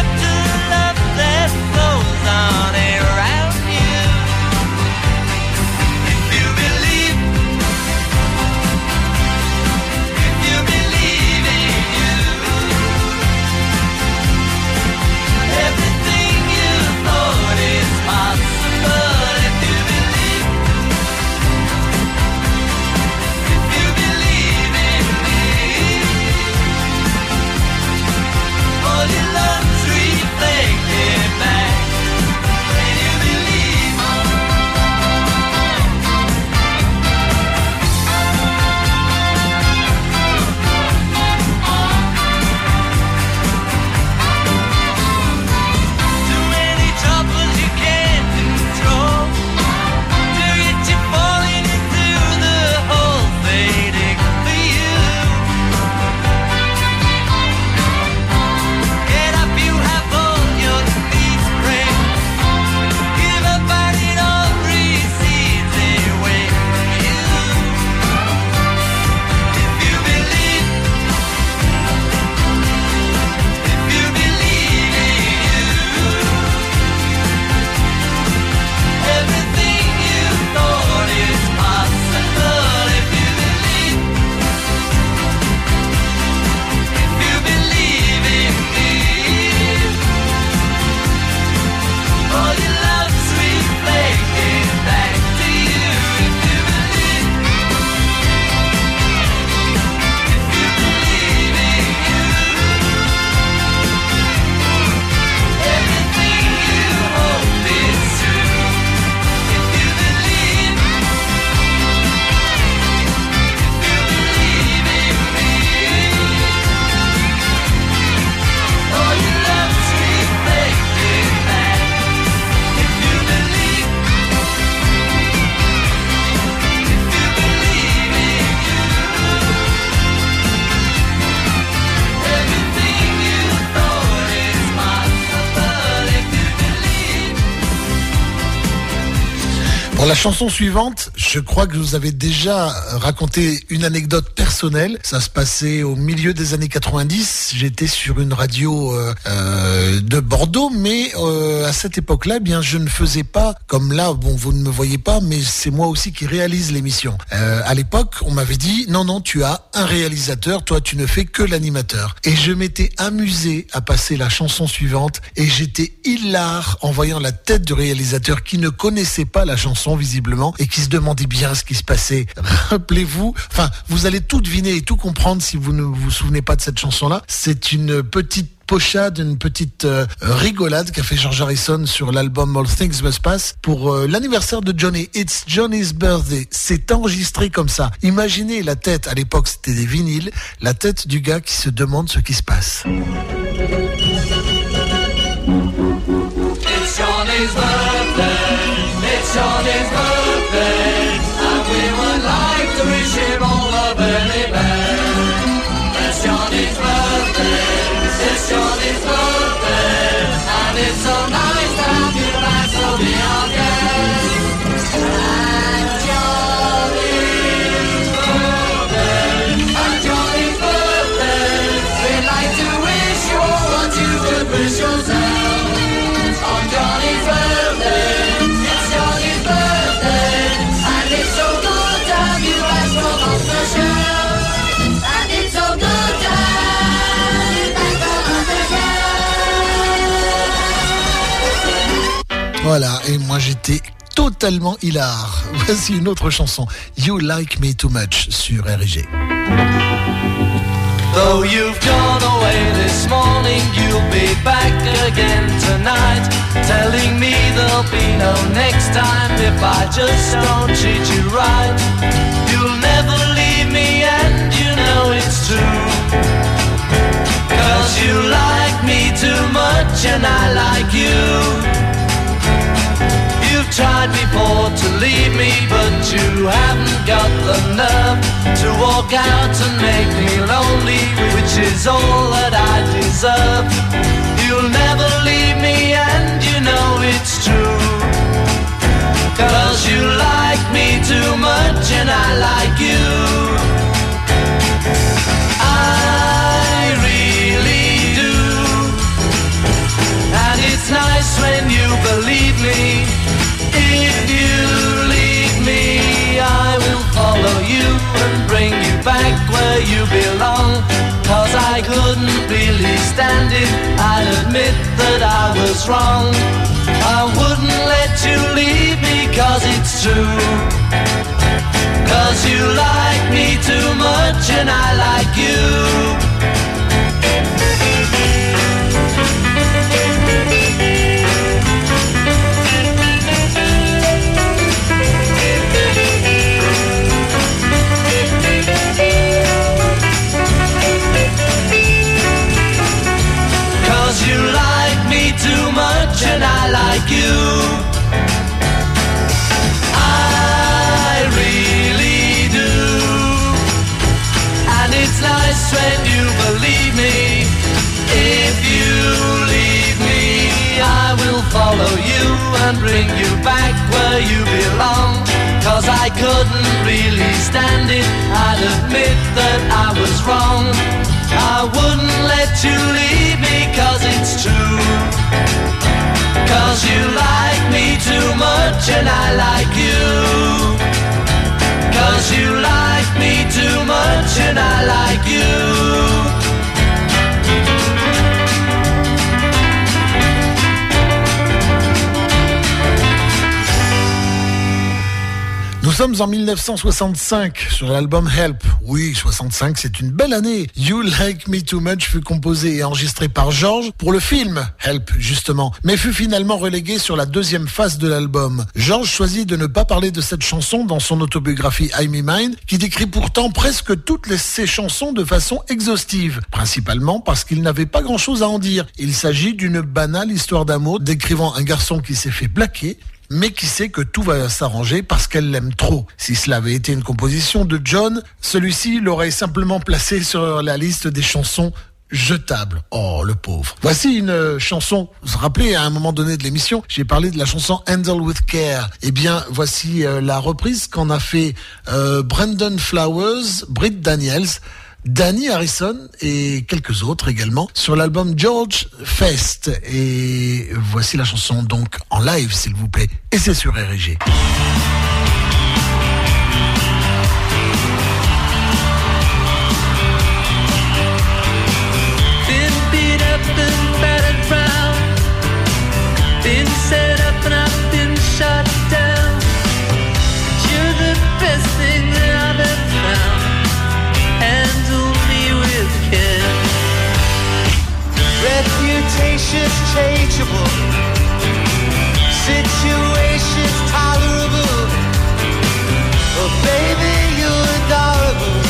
Pour la chanson suivante, je crois que je vous avais déjà raconté une anecdote personnelle. Ça se passait au milieu des années quatre-vingt-dix. J'étais sur une radio euh, euh, de Bordeaux, mais euh, à cette époque-là, eh bien, je ne faisais pas comme là. Bon, vous ne me voyez pas, mais c'est moi aussi qui réalise l'émission. Euh, à l'époque, on m'avait dit non, non, tu as un réalisateur, toi, tu ne fais que l'animateur. Et je m'étais amusé à passer la chanson suivante, et j'étais hilar en voyant la tête du réalisateur qui ne connaissait pas la chanson visiblement et qui se demandait bien ce qui se passait. Rappelez-vous, enfin, vous allez tout deviner et tout comprendre si vous ne vous souvenez pas de cette chanson-là. C'est une petite pochade, une petite euh, rigolade qu'a fait George Harrison sur l'album All Things Must Pass pour euh, l'anniversaire de Johnny. It's Johnny's birthday. C'est enregistré comme ça. Imaginez la tête, à l'époque c'était des vinyles, la tête du gars qui se demande ce qui se passe. It's Johnny's birthday, it's Johnny's birthday, and we would like to wish him all the very best. It's Johnny's birthday, it's Johnny's birthday, and it's so nice to have you back, so be our guest. And Johnny's birthday, and Johnny's birthday, we'd like to wish you all what you could wish yourself. On Johnny's birthday, it's Johnny's birthday, and it's so good to have you back from off the shelf. And it's so good to have you back from off the shelf. Voilà, et moi j'étais totalement hilar. Voici une autre chanson, You Like Me Too Much sur R G. Though you've gone away this morning, you'll be back again tonight, telling me there'll be no next time if I just don't treat you right. You'll never leave me and you know it's true, 'cause you like me too much and I like you. You've tried before to leave me, but you haven't got the nerve to walk out and make me lonely, which is all that I deserve. You'll never leave me and you know it's true, 'cause you like me too much and I like you. I really do, and it's nice when you believe me. If you leave me, I will follow you and bring you back where you belong, 'cause I couldn't really stand it, I'll admit that I was wrong. I wouldn't let you leave me 'cause it's true, 'cause you like me too much and I like you. You like me too much and I like you. I really do, and it's nice when you believe me. If you leave me, I will follow you and bring you back where you belong, 'cause I couldn't really stand it, I'd admit that I was wrong. I wouldn't let you leave me 'cause it's true, 'cause you like me too much and I like you, 'cause you like me too much and I like you. Nous sommes en dix-neuf cent soixante-cinq sur l'album Help. Oui, soixante-cinq, c'est une belle année. You Like Me Too Much fut composé et enregistré par George pour le film Help, justement, mais fut finalement relégué sur la deuxième phase de l'album. George choisit de ne pas parler de cette chanson dans son autobiographie I'm Me Mine, qui décrit pourtant presque toutes les, ses chansons de façon exhaustive, principalement parce qu'il n'avait pas grand-chose à en dire. Il s'agit d'une banale histoire d'amour décrivant un garçon qui s'est fait plaquer, mais qui sait que tout va s'arranger parce qu'elle l'aime trop. Si cela avait été une composition de John, celui-ci l'aurait simplement placé sur la liste des chansons jetable. Oh, le pauvre. Voici une euh, chanson. Vous vous rappelez, à un moment donné de l'émission, j'ai parlé de la chanson Handle with Care. Eh bien, voici euh, la reprise qu'en a fait euh, Brandon Flowers, Britt Daniels, Danny Harrison et quelques autres également sur l'album George Fest. Et voici la chanson donc en live, s'il vous plaît. Et c'est sur R G. Been set up and I've been shut down. You're the best thing that I've ever found. Handle me with care. Reputation's changeable, situation's tolerable. Oh baby, you're adorable.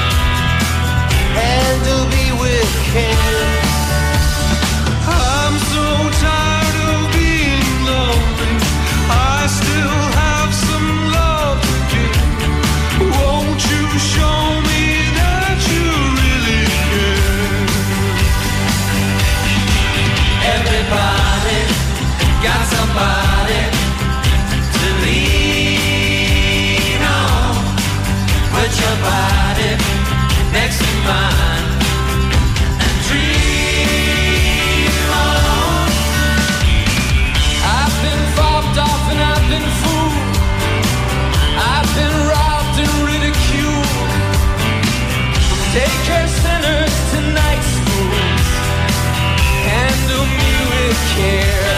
Handle me with care. I'm so tired of being lonely. I still have some love to give. Won't you show me that you really care? Everybody got somebody to lean on. Put your body next to mine and dream on. I've been fobbed off and I've been fooled. I've been robbed and ridiculed. Take care sinners to night schools. Handle me with care.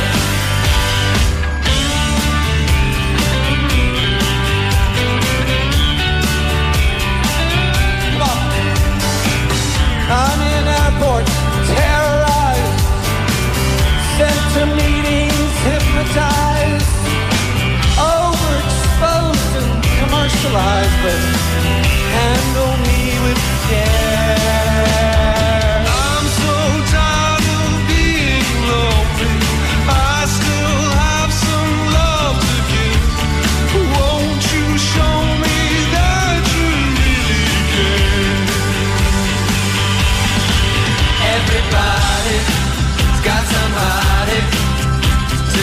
Come on. I'm in airport, terrorized. Sent to meetings, hypnotized. Overexposed and commercialized, but handle me with care. I'm so tired of being lonely. I still have some love to give. Won't you show me that you really care? Everybody's got somebody to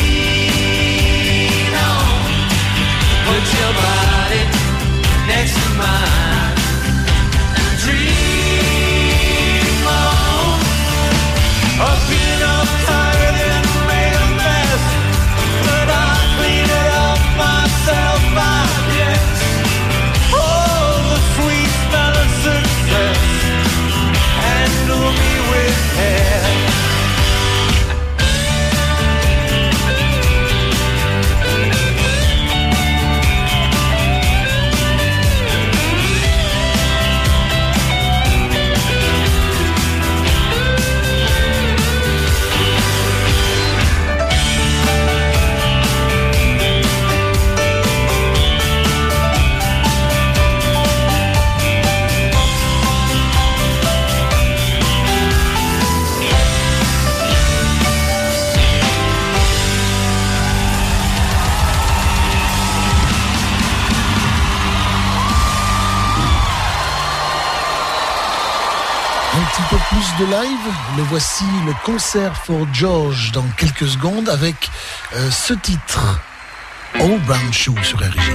lean on. Put your body next to mine and dream on. I've been uptight and made a mess, but I clean it up myself, I guess. Oh, the sweet smell of success. Handle me with care. Un petit peu plus de live, le voici, le concert for George dans quelques secondes avec euh, ce titre, Old Brown Shoe sur R G.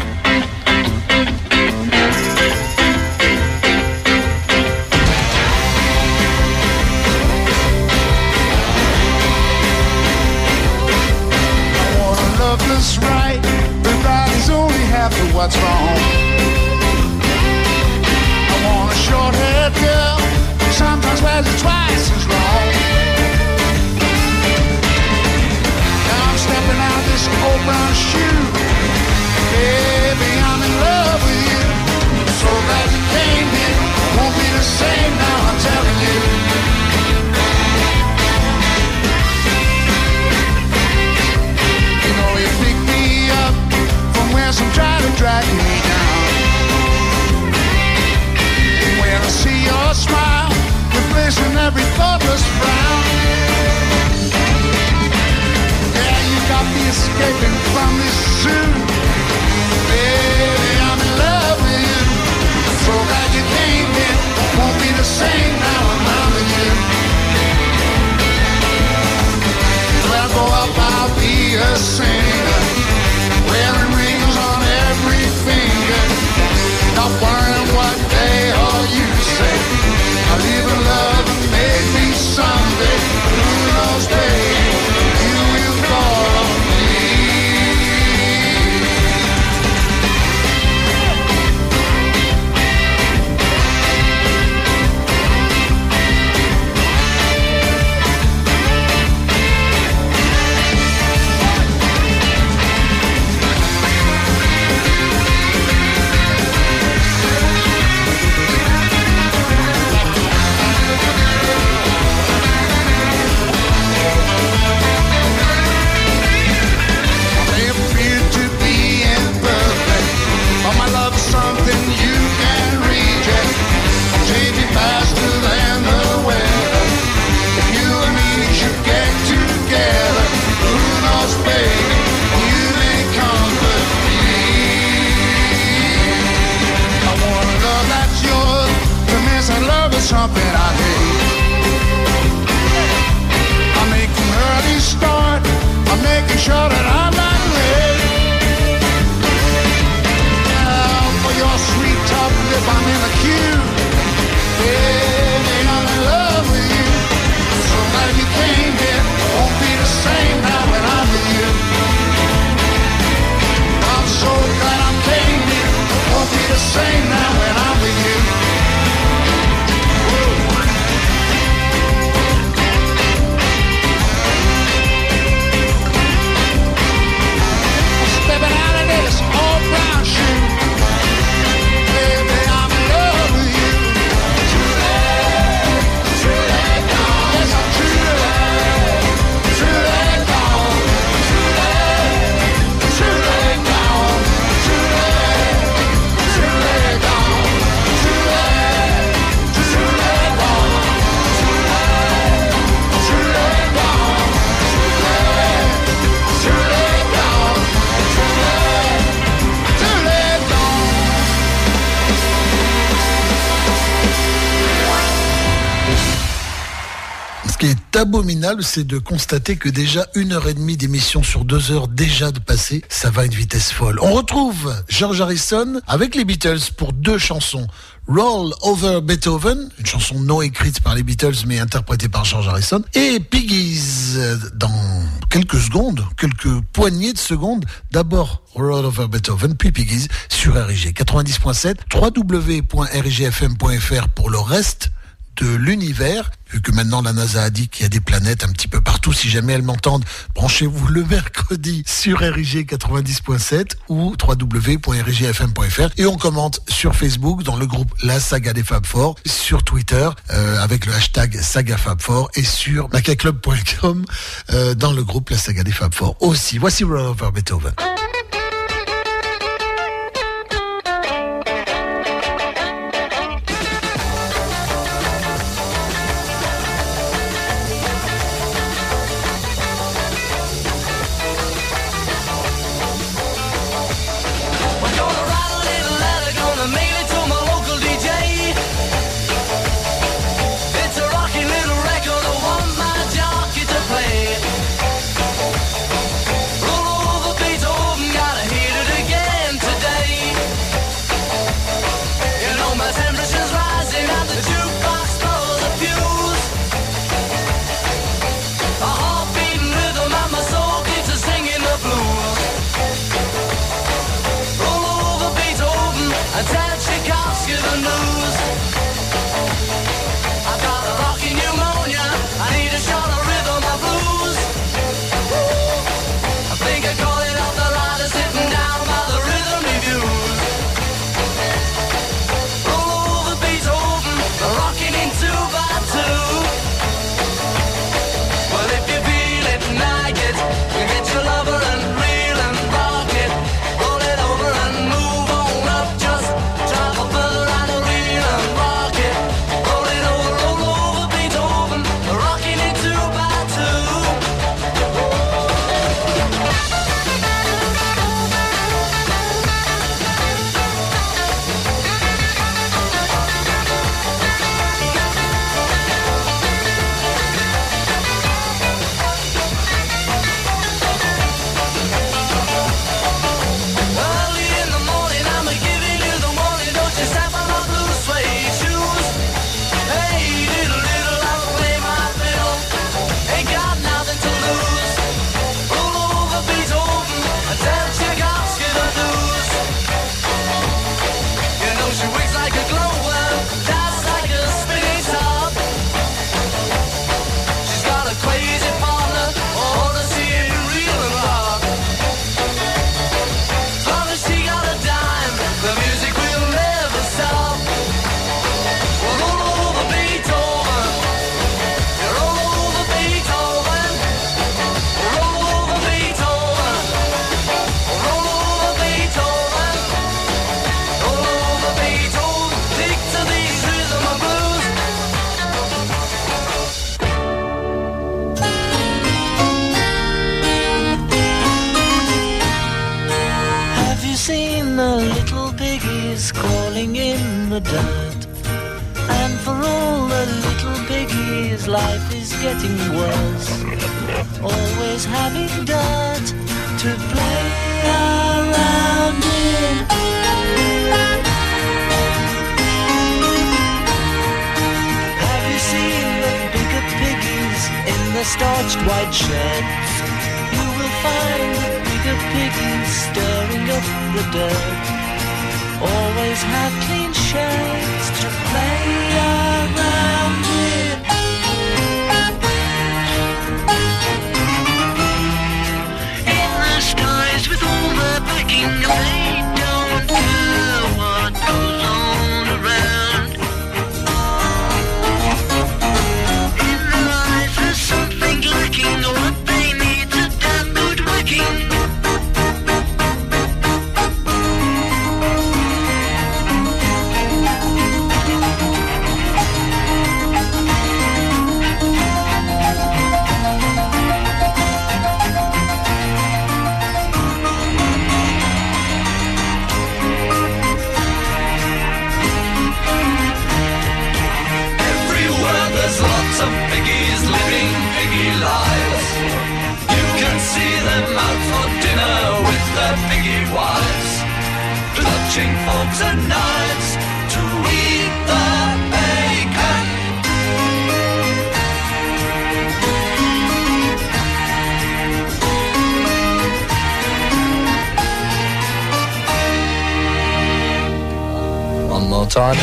I want a love that's right, but that is only half of what's wrong. I want a short-haired girl, sometimes wears it twice as long. Now I'm stepping out this old brown shoe, baby, I'm Ce qui est abominable, c'est de constater que déjà une heure et demie d'émission sur deux heures déjà de passer, ça va à une vitesse folle. On retrouve George Harrison avec les Beatles pour deux chansons. Roll Over Beethoven, une chanson non écrite par les Beatles mais interprétée par George Harrison, et Piggies dans quelques secondes, quelques poignées de secondes. D'abord Roll Over Beethoven, puis Piggies sur R I G quatre-vingt-dix point sept, w w w point r i g f m point f r pour le reste de l'univers, vu que maintenant la NASA a dit qu'il y a des planètes un petit peu partout. Si jamais elles m'entendent, branchez-vous le mercredi sur R I G quatre-vingt-dix point sept ou w w w point r i g f m point f r, et on commente sur Facebook dans le groupe La Saga des Fab Four, sur Twitter euh, avec le hashtag Saga Fab Four, et sur macaclub point com euh, dans le groupe La Saga des Fab Four aussi. Voici Roll Over Beethoven. the dirt. And for all the little piggies, life is getting worse. Always having dirt to play around in. Have you seen the bigger piggies in the starched white shirts? You will find the bigger piggies stirring up the dirt. Always have clean shirts to play around with. In the skies with all the backing, they don't care what goes on around. In their eyes there's something lacking, what they need's a damn good whacking. Some piggies living reaching for tonight to eat the bacon. One more time.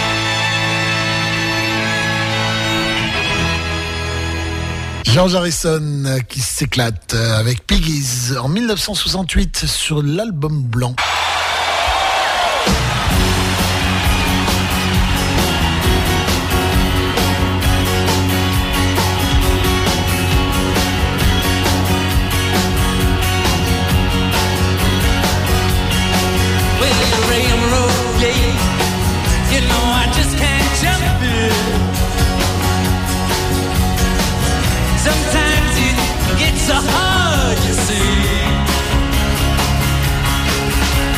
George Harrison qui s'éclate avec Piggies en dix-neuf cent soixante-huit sur l'album blanc. So hard, you see.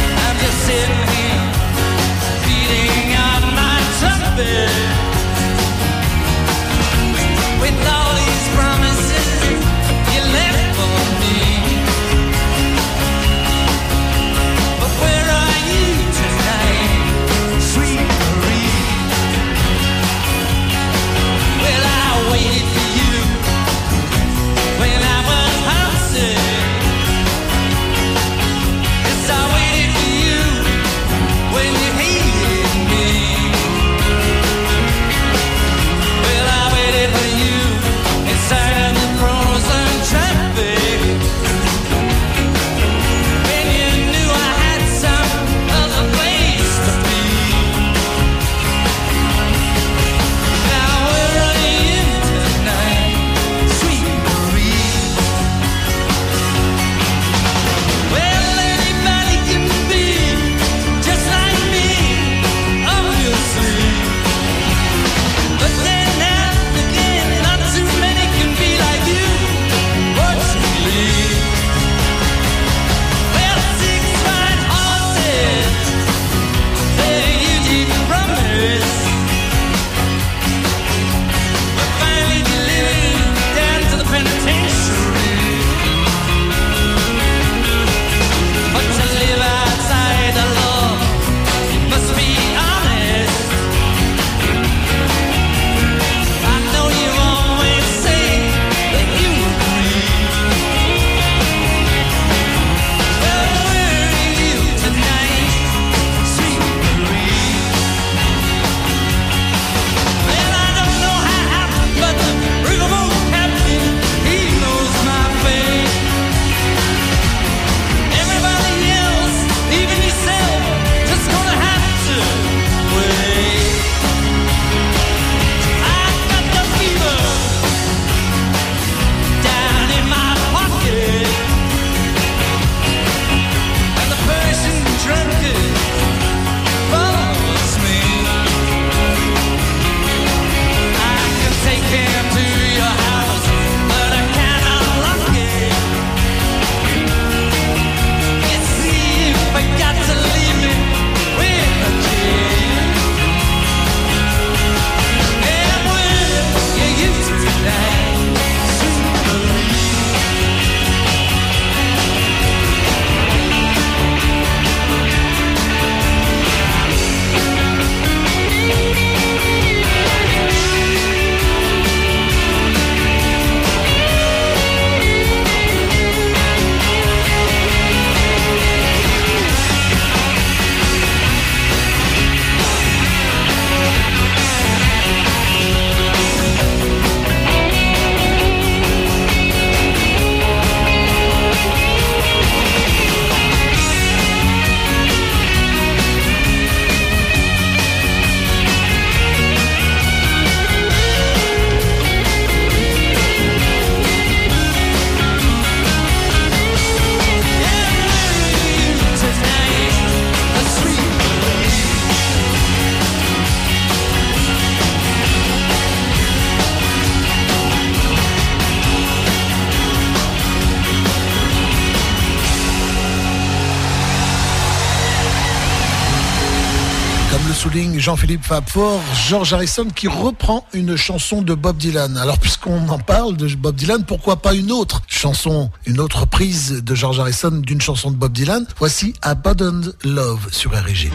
souligne Jean-Philippe Fabfort, George Harrison qui reprend une chanson de Bob Dylan. Alors puisqu'on en parle de Bob Dylan, pourquoi pas une autre chanson, une autre prise de George Harrison d'une chanson de Bob Dylan? Voici Abandoned Love sur R G.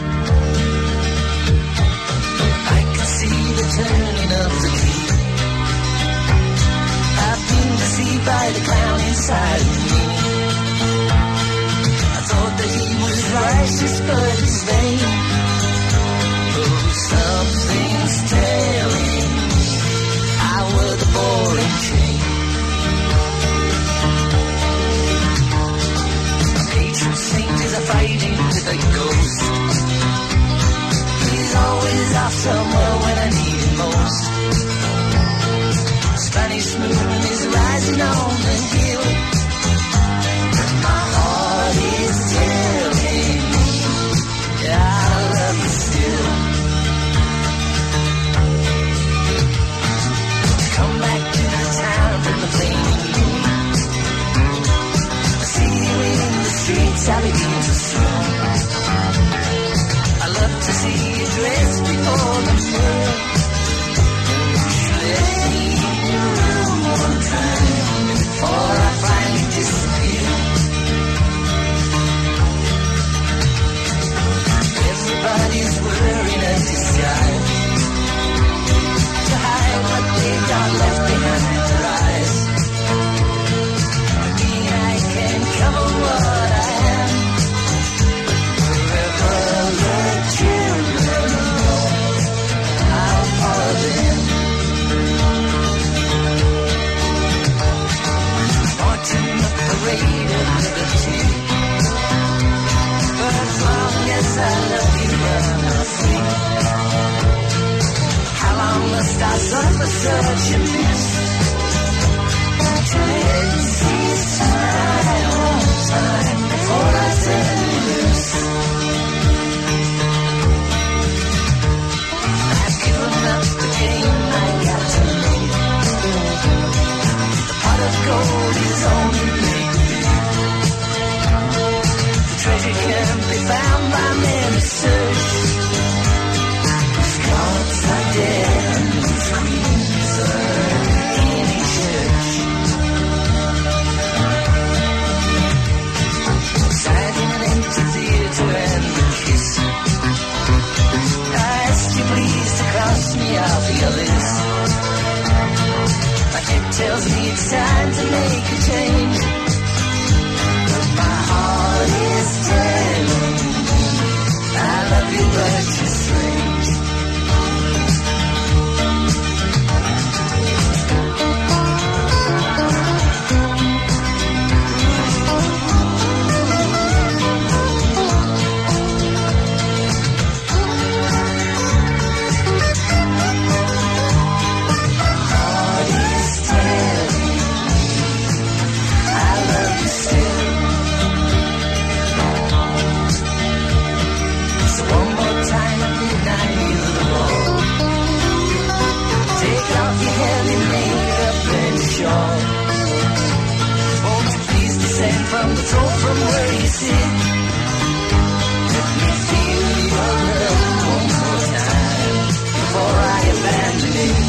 By the clown inside of me, I thought that he was righteous but he's vain. Oh, something's telling me I was the boring chain. Patron saint is a fighting with a ghost. He's always off somewhere when I need him most. Spanish moon is rising on the hill. My heart is telling me I love you still. Come back to the town from the flaming moon. I see you in the streets, I begin to swoon. I love to see you dressed before the moon. Let me one time before I finally disappear. Everybody's wearing a disguise to hide what they've got left behind their eyes. Me, I can cover what I am. Forever the children know I'm part of them. Marching the parade of liberty. But as long as I love you, I'm not free. How long must I suffer such a miss? Till the end sees my own time before I turn you loose. I've given up the game, I got to leave. The pot of gold is only make-believe. The treasure can't be found by many search. Scots are dead and these queens are in a church. Sat in an empty theater and a kiss. I asked you please to cross me off your list. My head tells me it's time to make a change, but my heart is telling me I love you but you're strange. From the top, from where you sit, let me feel your love one more time before I abandon it.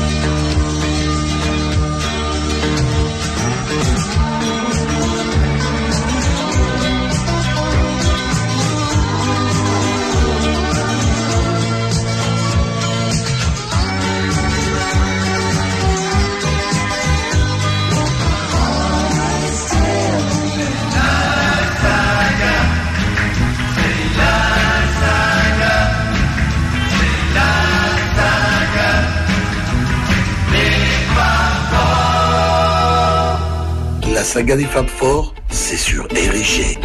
La saga des Fab Four, c'est sur R G.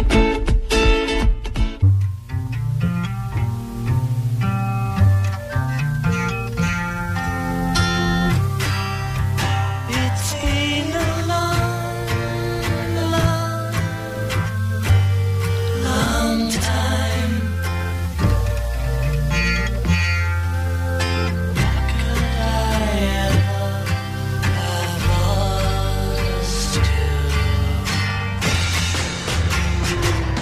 It's been a long, long, long time. Could I ever have lost you?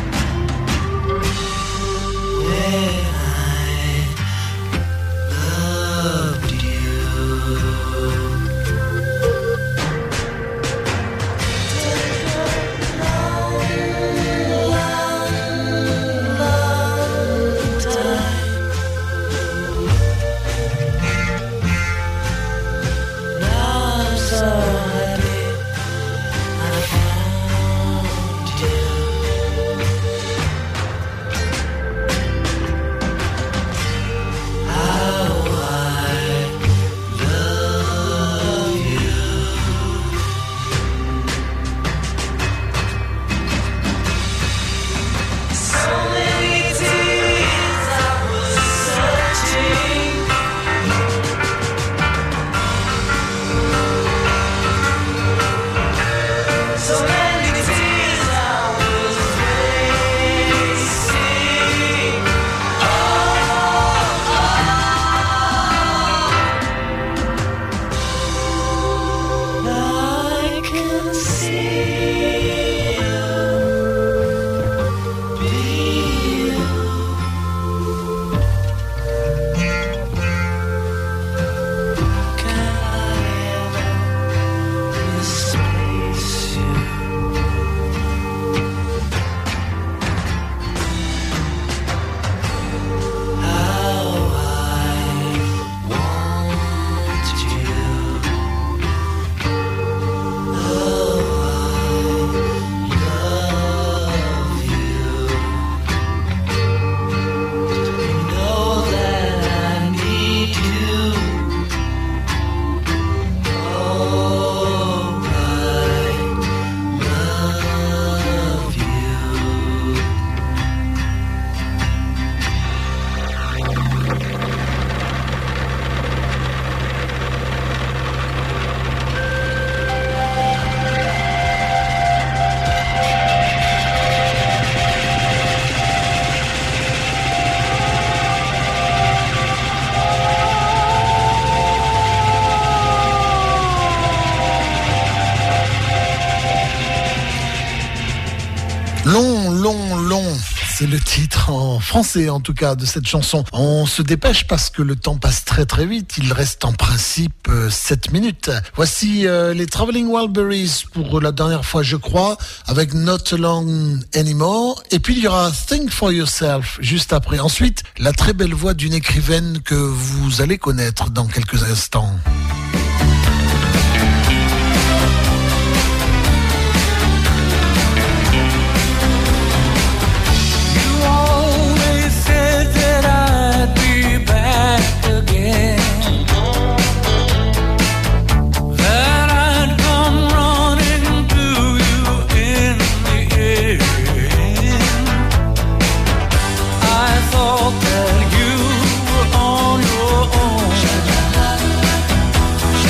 Long, long, long, c'est le titre en français en tout cas de cette chanson. On se dépêche parce que le temps passe très très vite, il reste en principe euh, sept minutes. Voici euh, les Traveling Wilburys pour la dernière fois je crois, avec Not Alone Anymore. Et puis il y aura Think For Yourself juste après. Ensuite, la très belle voix d'une écrivaine que vous allez connaître dans quelques instants. That you were on your own.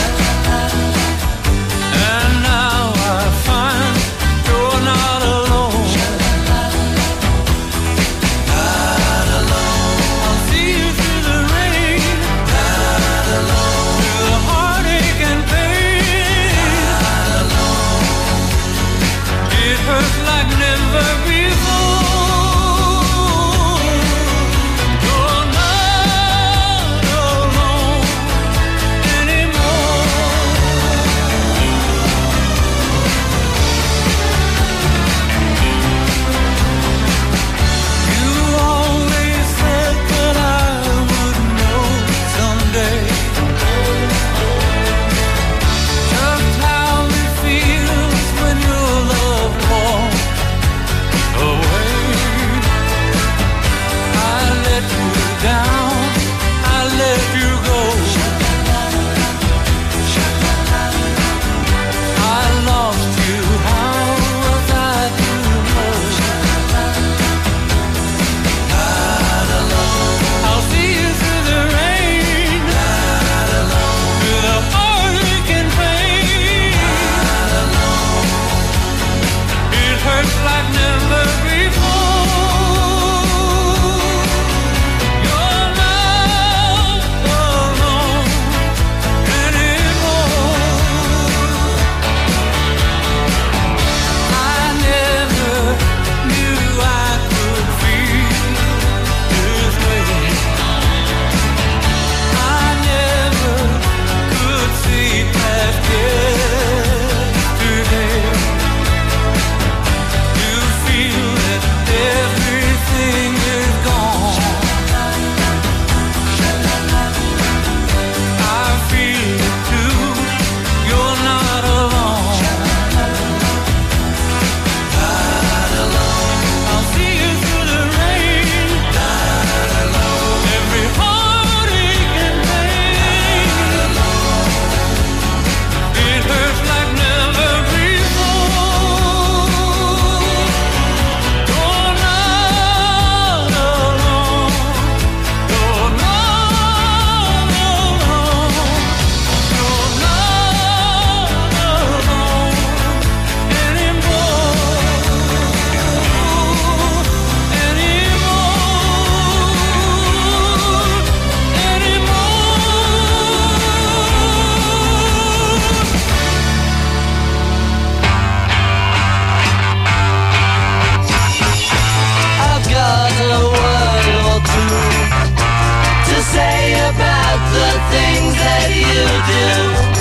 the things that you do.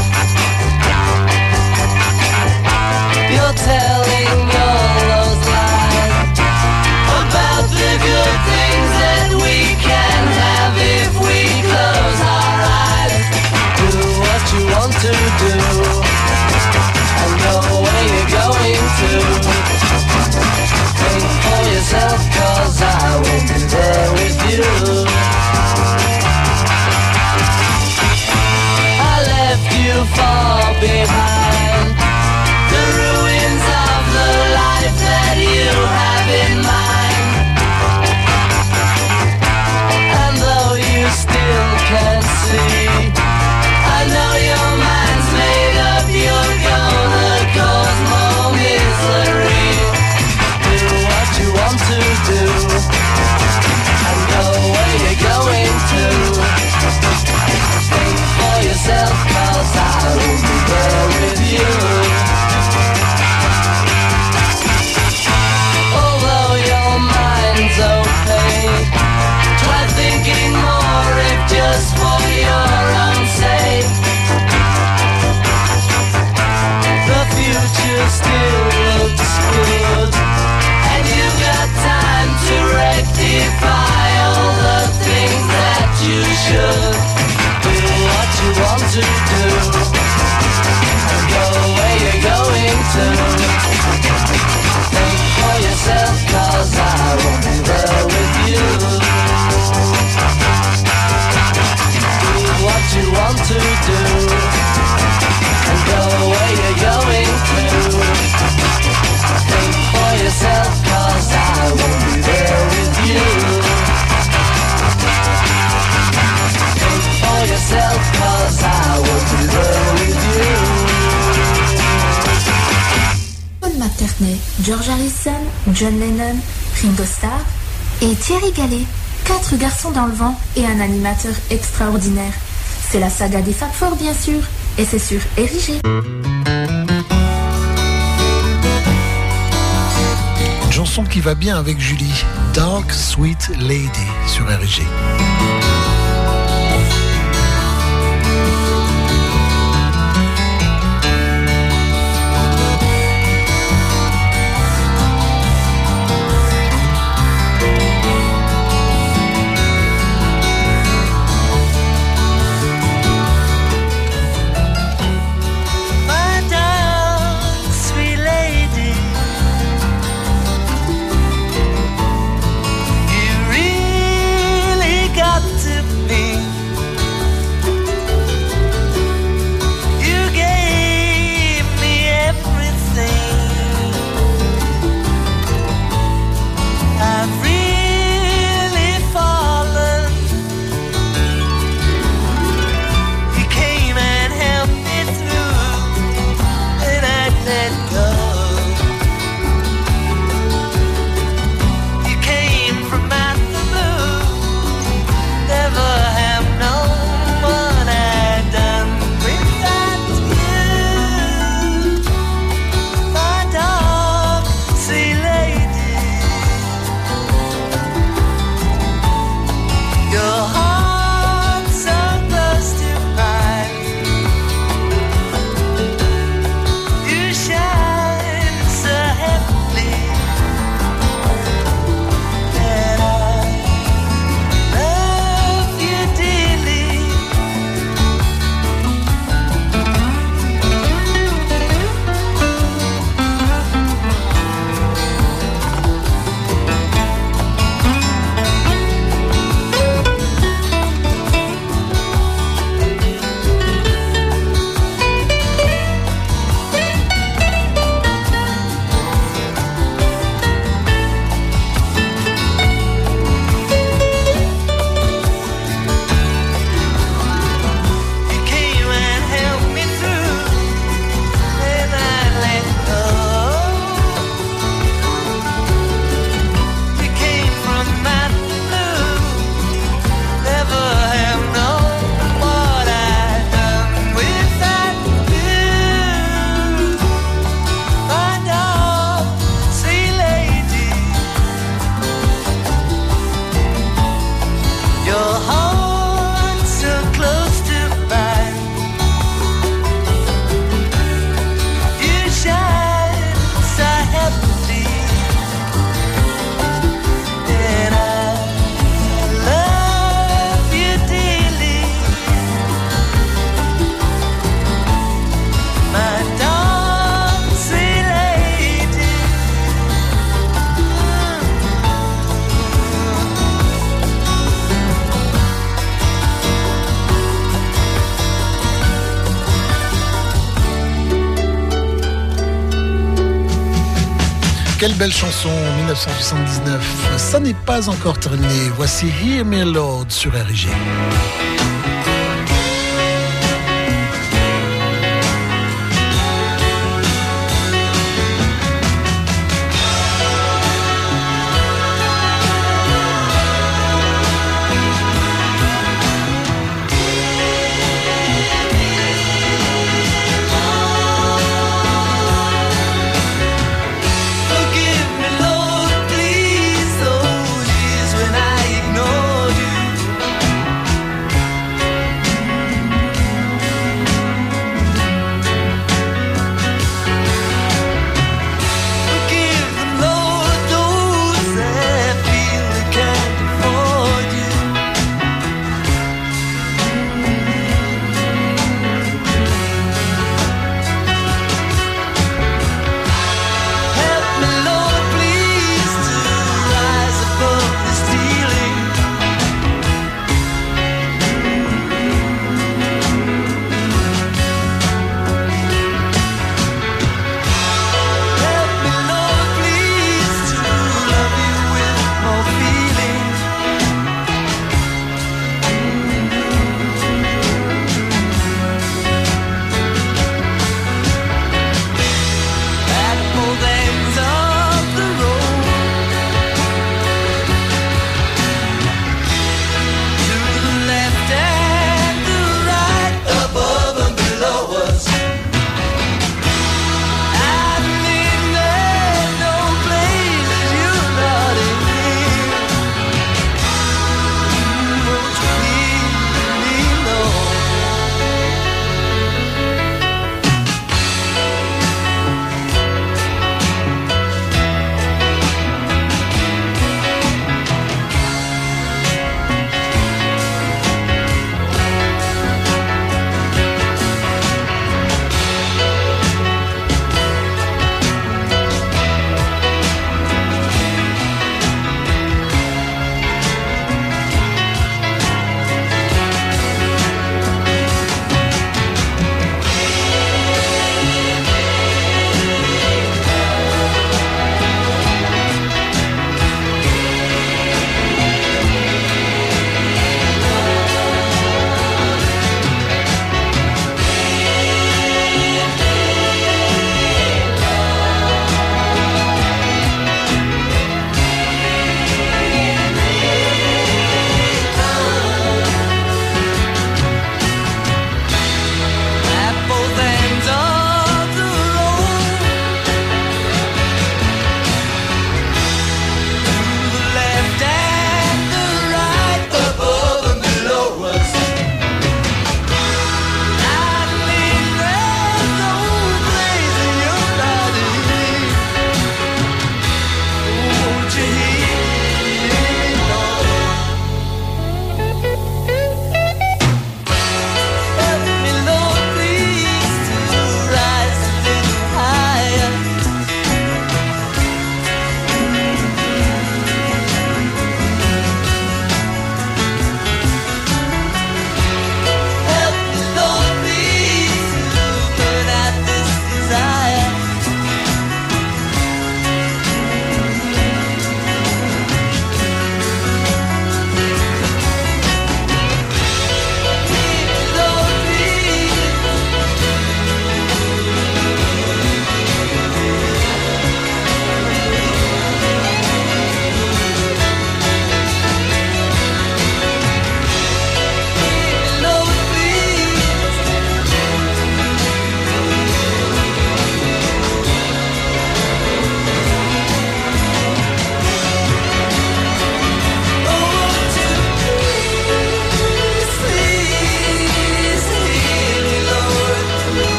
You're telling all those lies about the good things that we can have if we close our eyes. Do what you want to do and go where you're going to. Think for yourself, cause I will be there with you. I left you far behind the ruins of the life that you have in mind. And though you still can't see, I know your mind's made up. You're gonna cause more misery. Do what you want to do and go where you're going to. Think for yourself, cause I will be there with you. Although your mind's okay, try thinking more if just for your own sake. The future still looks good, and you've got time to rectify all the things that you should. Do what you want to do and go where you're going to. Think for yourself, cause I will be there with you. Do what you want to do and go where you're going to. Think for yourself, cause I will be there with you. Think for yourself, cause I will be there with you. Paul McCartney, George Harrison, John Lennon, Ringo Starr et Thierry Gallet. Quatre garçons dans le vent et un animateur extraordinaire. C'est la saga des Fab Four bien sûr, et c'est sur R I G. Chanson qui va bien avec Julie, Dark Sweet Lady sur R I G. My dark sweet lady, you really got Quelle belle chanson, dix-neuf cent soixante-dix-neuf. Ça n'est pas encore terminé. Voici Hear Me Lord sur R G.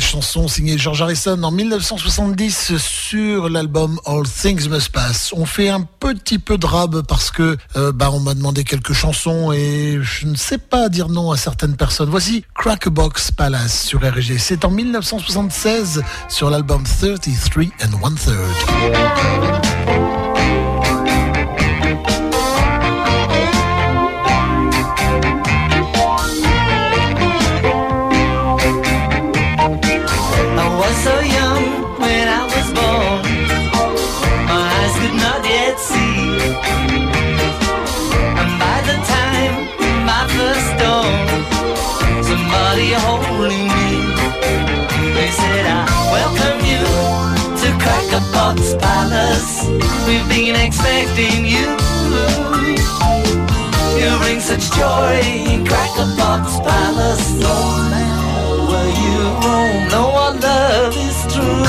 chanson signée George Harrison en mille neuf cent soixante-dix sur l'album All Things Must Pass. On fait un petit peu de rab parce que euh, bah, on m'a demandé quelques chansons et je ne sais pas dire non à certaines personnes. Voici Crackerbox Palace sur R G. C'est en mille neuf cent soixante-seize sur l'album thirty-three and one third. So young when I was born, my eyes could not yet see. And by the time my first dawn, somebody holding me, they said, I welcome you to Crackerbox Palace. We've been expecting you. You bring such joy in Crackerbox Palace. No matter where you roam, no one love is true.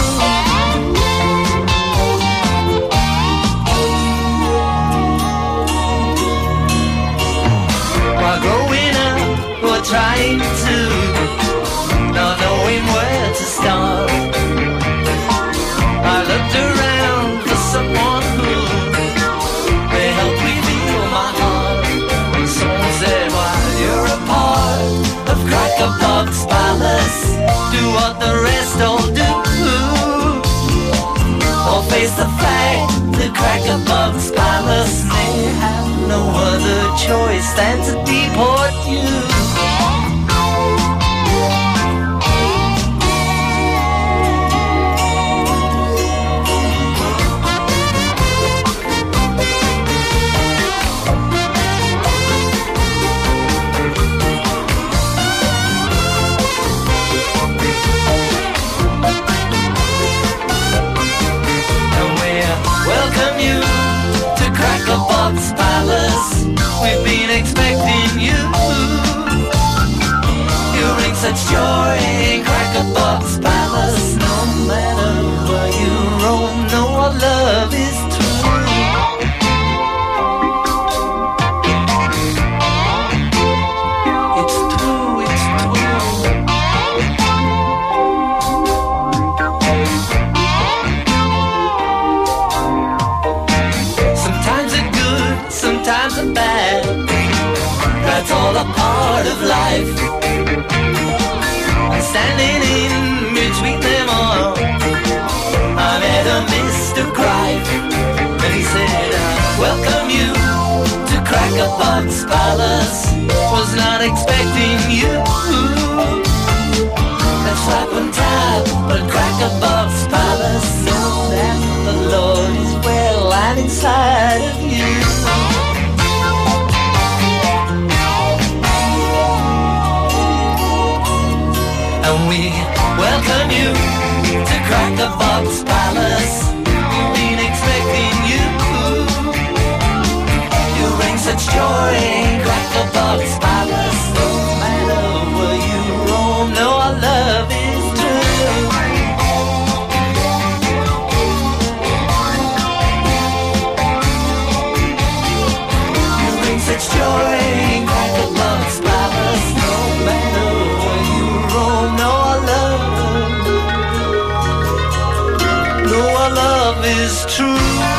While growing up, we're trying to, not knowing where to start. I looked around for someone who may help reveal my heart. Someone said, while you're a part of Crackerbox Palace, do what the rest all do, or face the fact that Crackerbox Palace may have no other choice than to deport you. Crackerbox Palace, we've been expecting you. You bring such joy in Crackerbox Palace. No matter where you roam, know what love is true. It's true, it's true. Sometimes are bad, that's all a part of life. I'm standing in between them all, I met a Mister Cripe, and he said, I welcome you to Crackerbox Palace. Was not expecting you. That's slap and tap, but Crackerbox Palace, know that the Lord is well and inside of you. And we welcome you to Crackerbox Palace. We've been expecting you. You bring such joy in Crackerbox Palace. No matter where you roam, know our love is true. You bring such joy in Crackerbox Palace. No matter where you roam, know our love, know our love is true.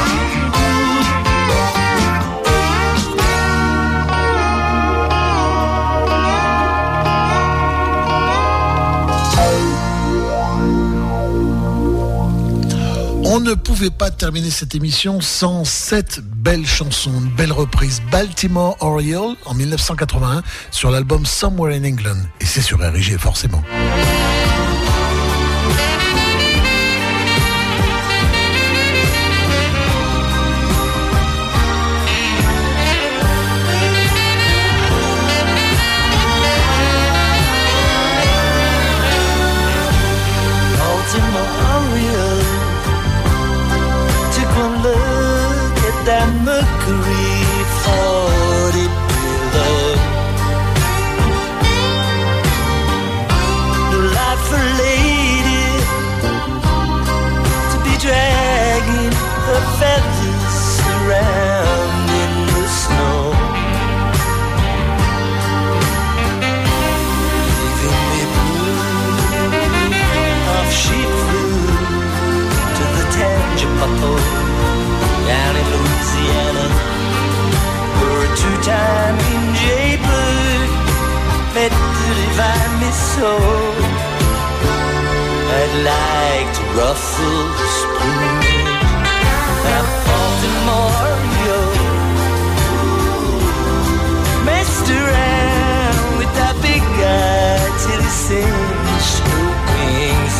On ne pouvait pas terminer cette émission sans cette belle chanson, une belle reprise, Baltimore Oriole en mille neuf cent quatre-vingt-un sur l'album Somewhere in England. Et c'est sur R G forcément. Baltimore Oriole, took one look at that Mercury forty pillow. No life for a lady to be dragging her feathers around in the snow. Leaving me blue. Russell Spoon and Baltimore, yo, messed around with that big guy till he cinched her wings.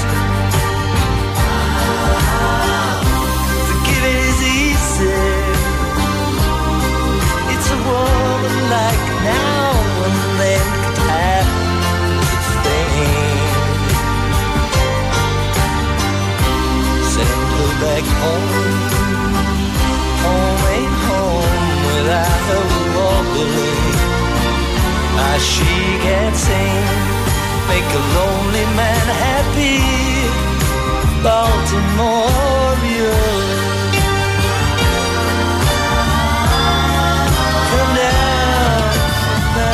Forgiving is easy. It's a woman like now and then could have the thing. Send her back home, home ain't home without her wobbling. Ah, she can't sing, make a lonely man happy. Baltimore, come down that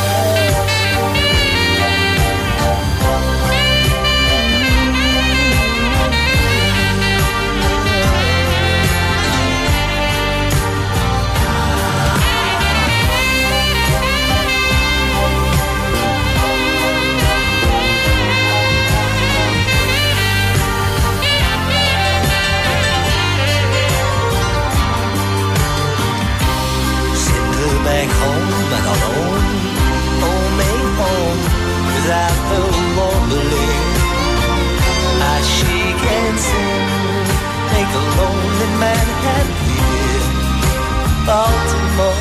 back home and alone, home ain't home without the wobbling. Ah, she can sing, make a lonely man happy. Baltimore,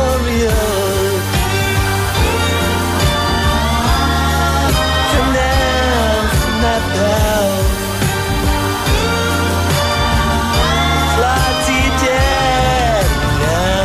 come down from that bough, fly to your dad now.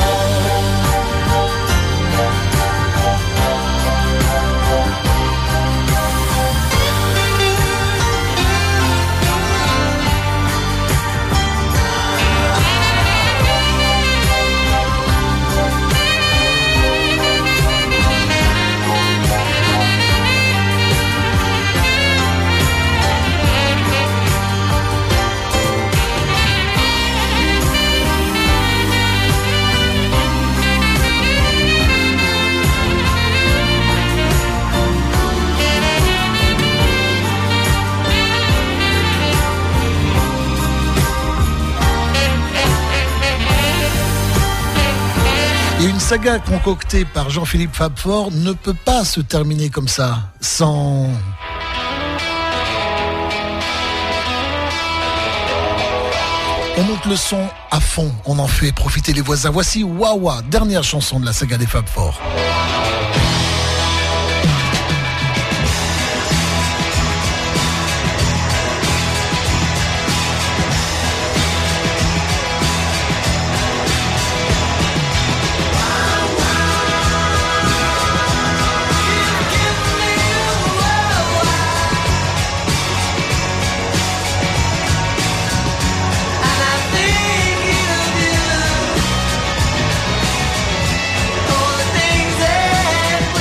Et une saga concoctée par Jean-Philippe Fabfort ne peut pas se terminer comme ça, sans... On monte le son à fond, on en fait profiter les voisins. Voici Wawa, dernière chanson de la saga des Fabfort. All the things that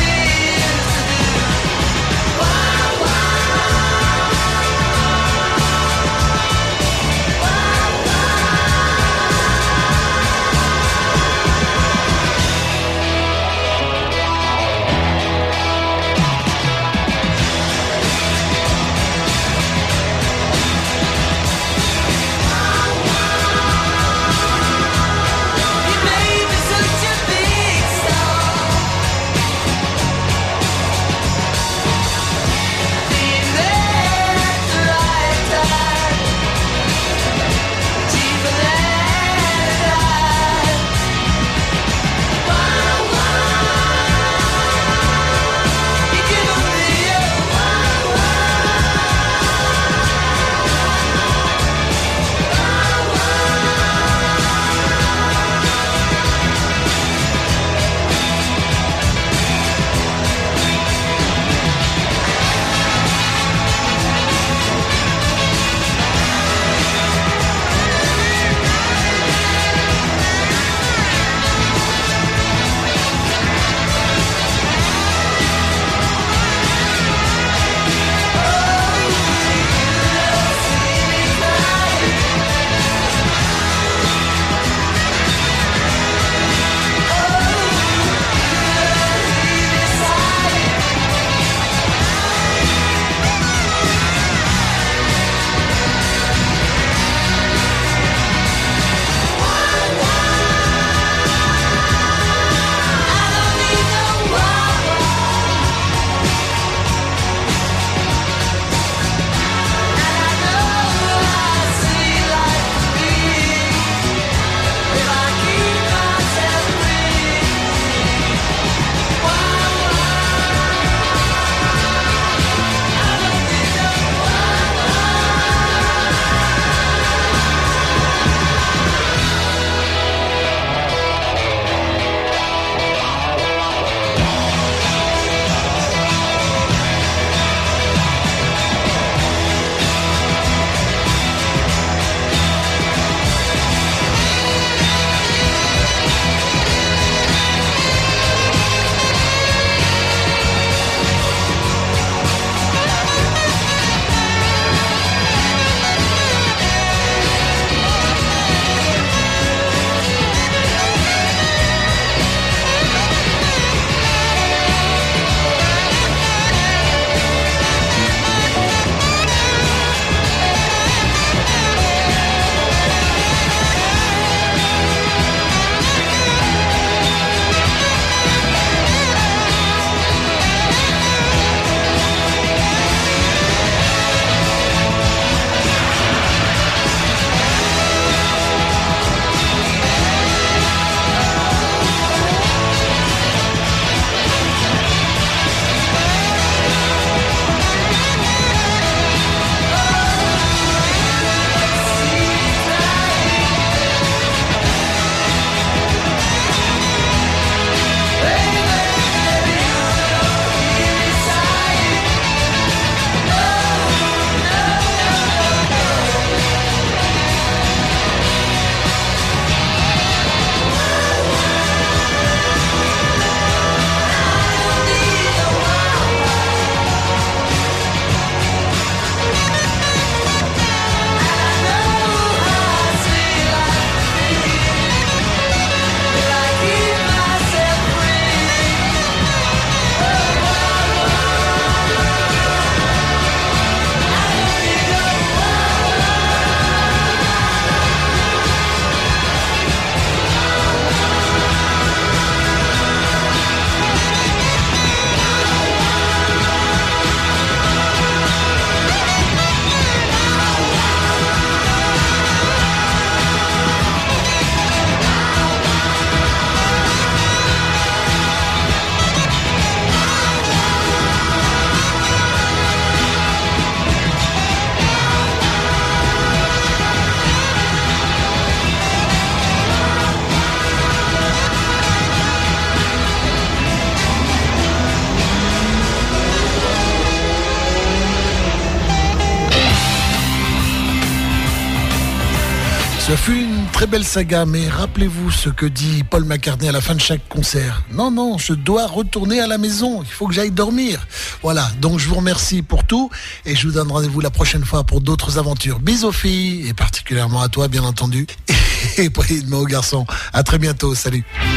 Ça fut une très belle saga, mais rappelez-vous ce que dit Paul McCartney à la fin de chaque concert. Non, non, je dois retourner à la maison, il faut que j'aille dormir. Voilà, donc je vous remercie pour tout et je vous donne rendez-vous la prochaine fois pour d'autres aventures. Bisous filles, et particulièrement à toi bien entendu, et prenez de mots garçons. À très bientôt, salut.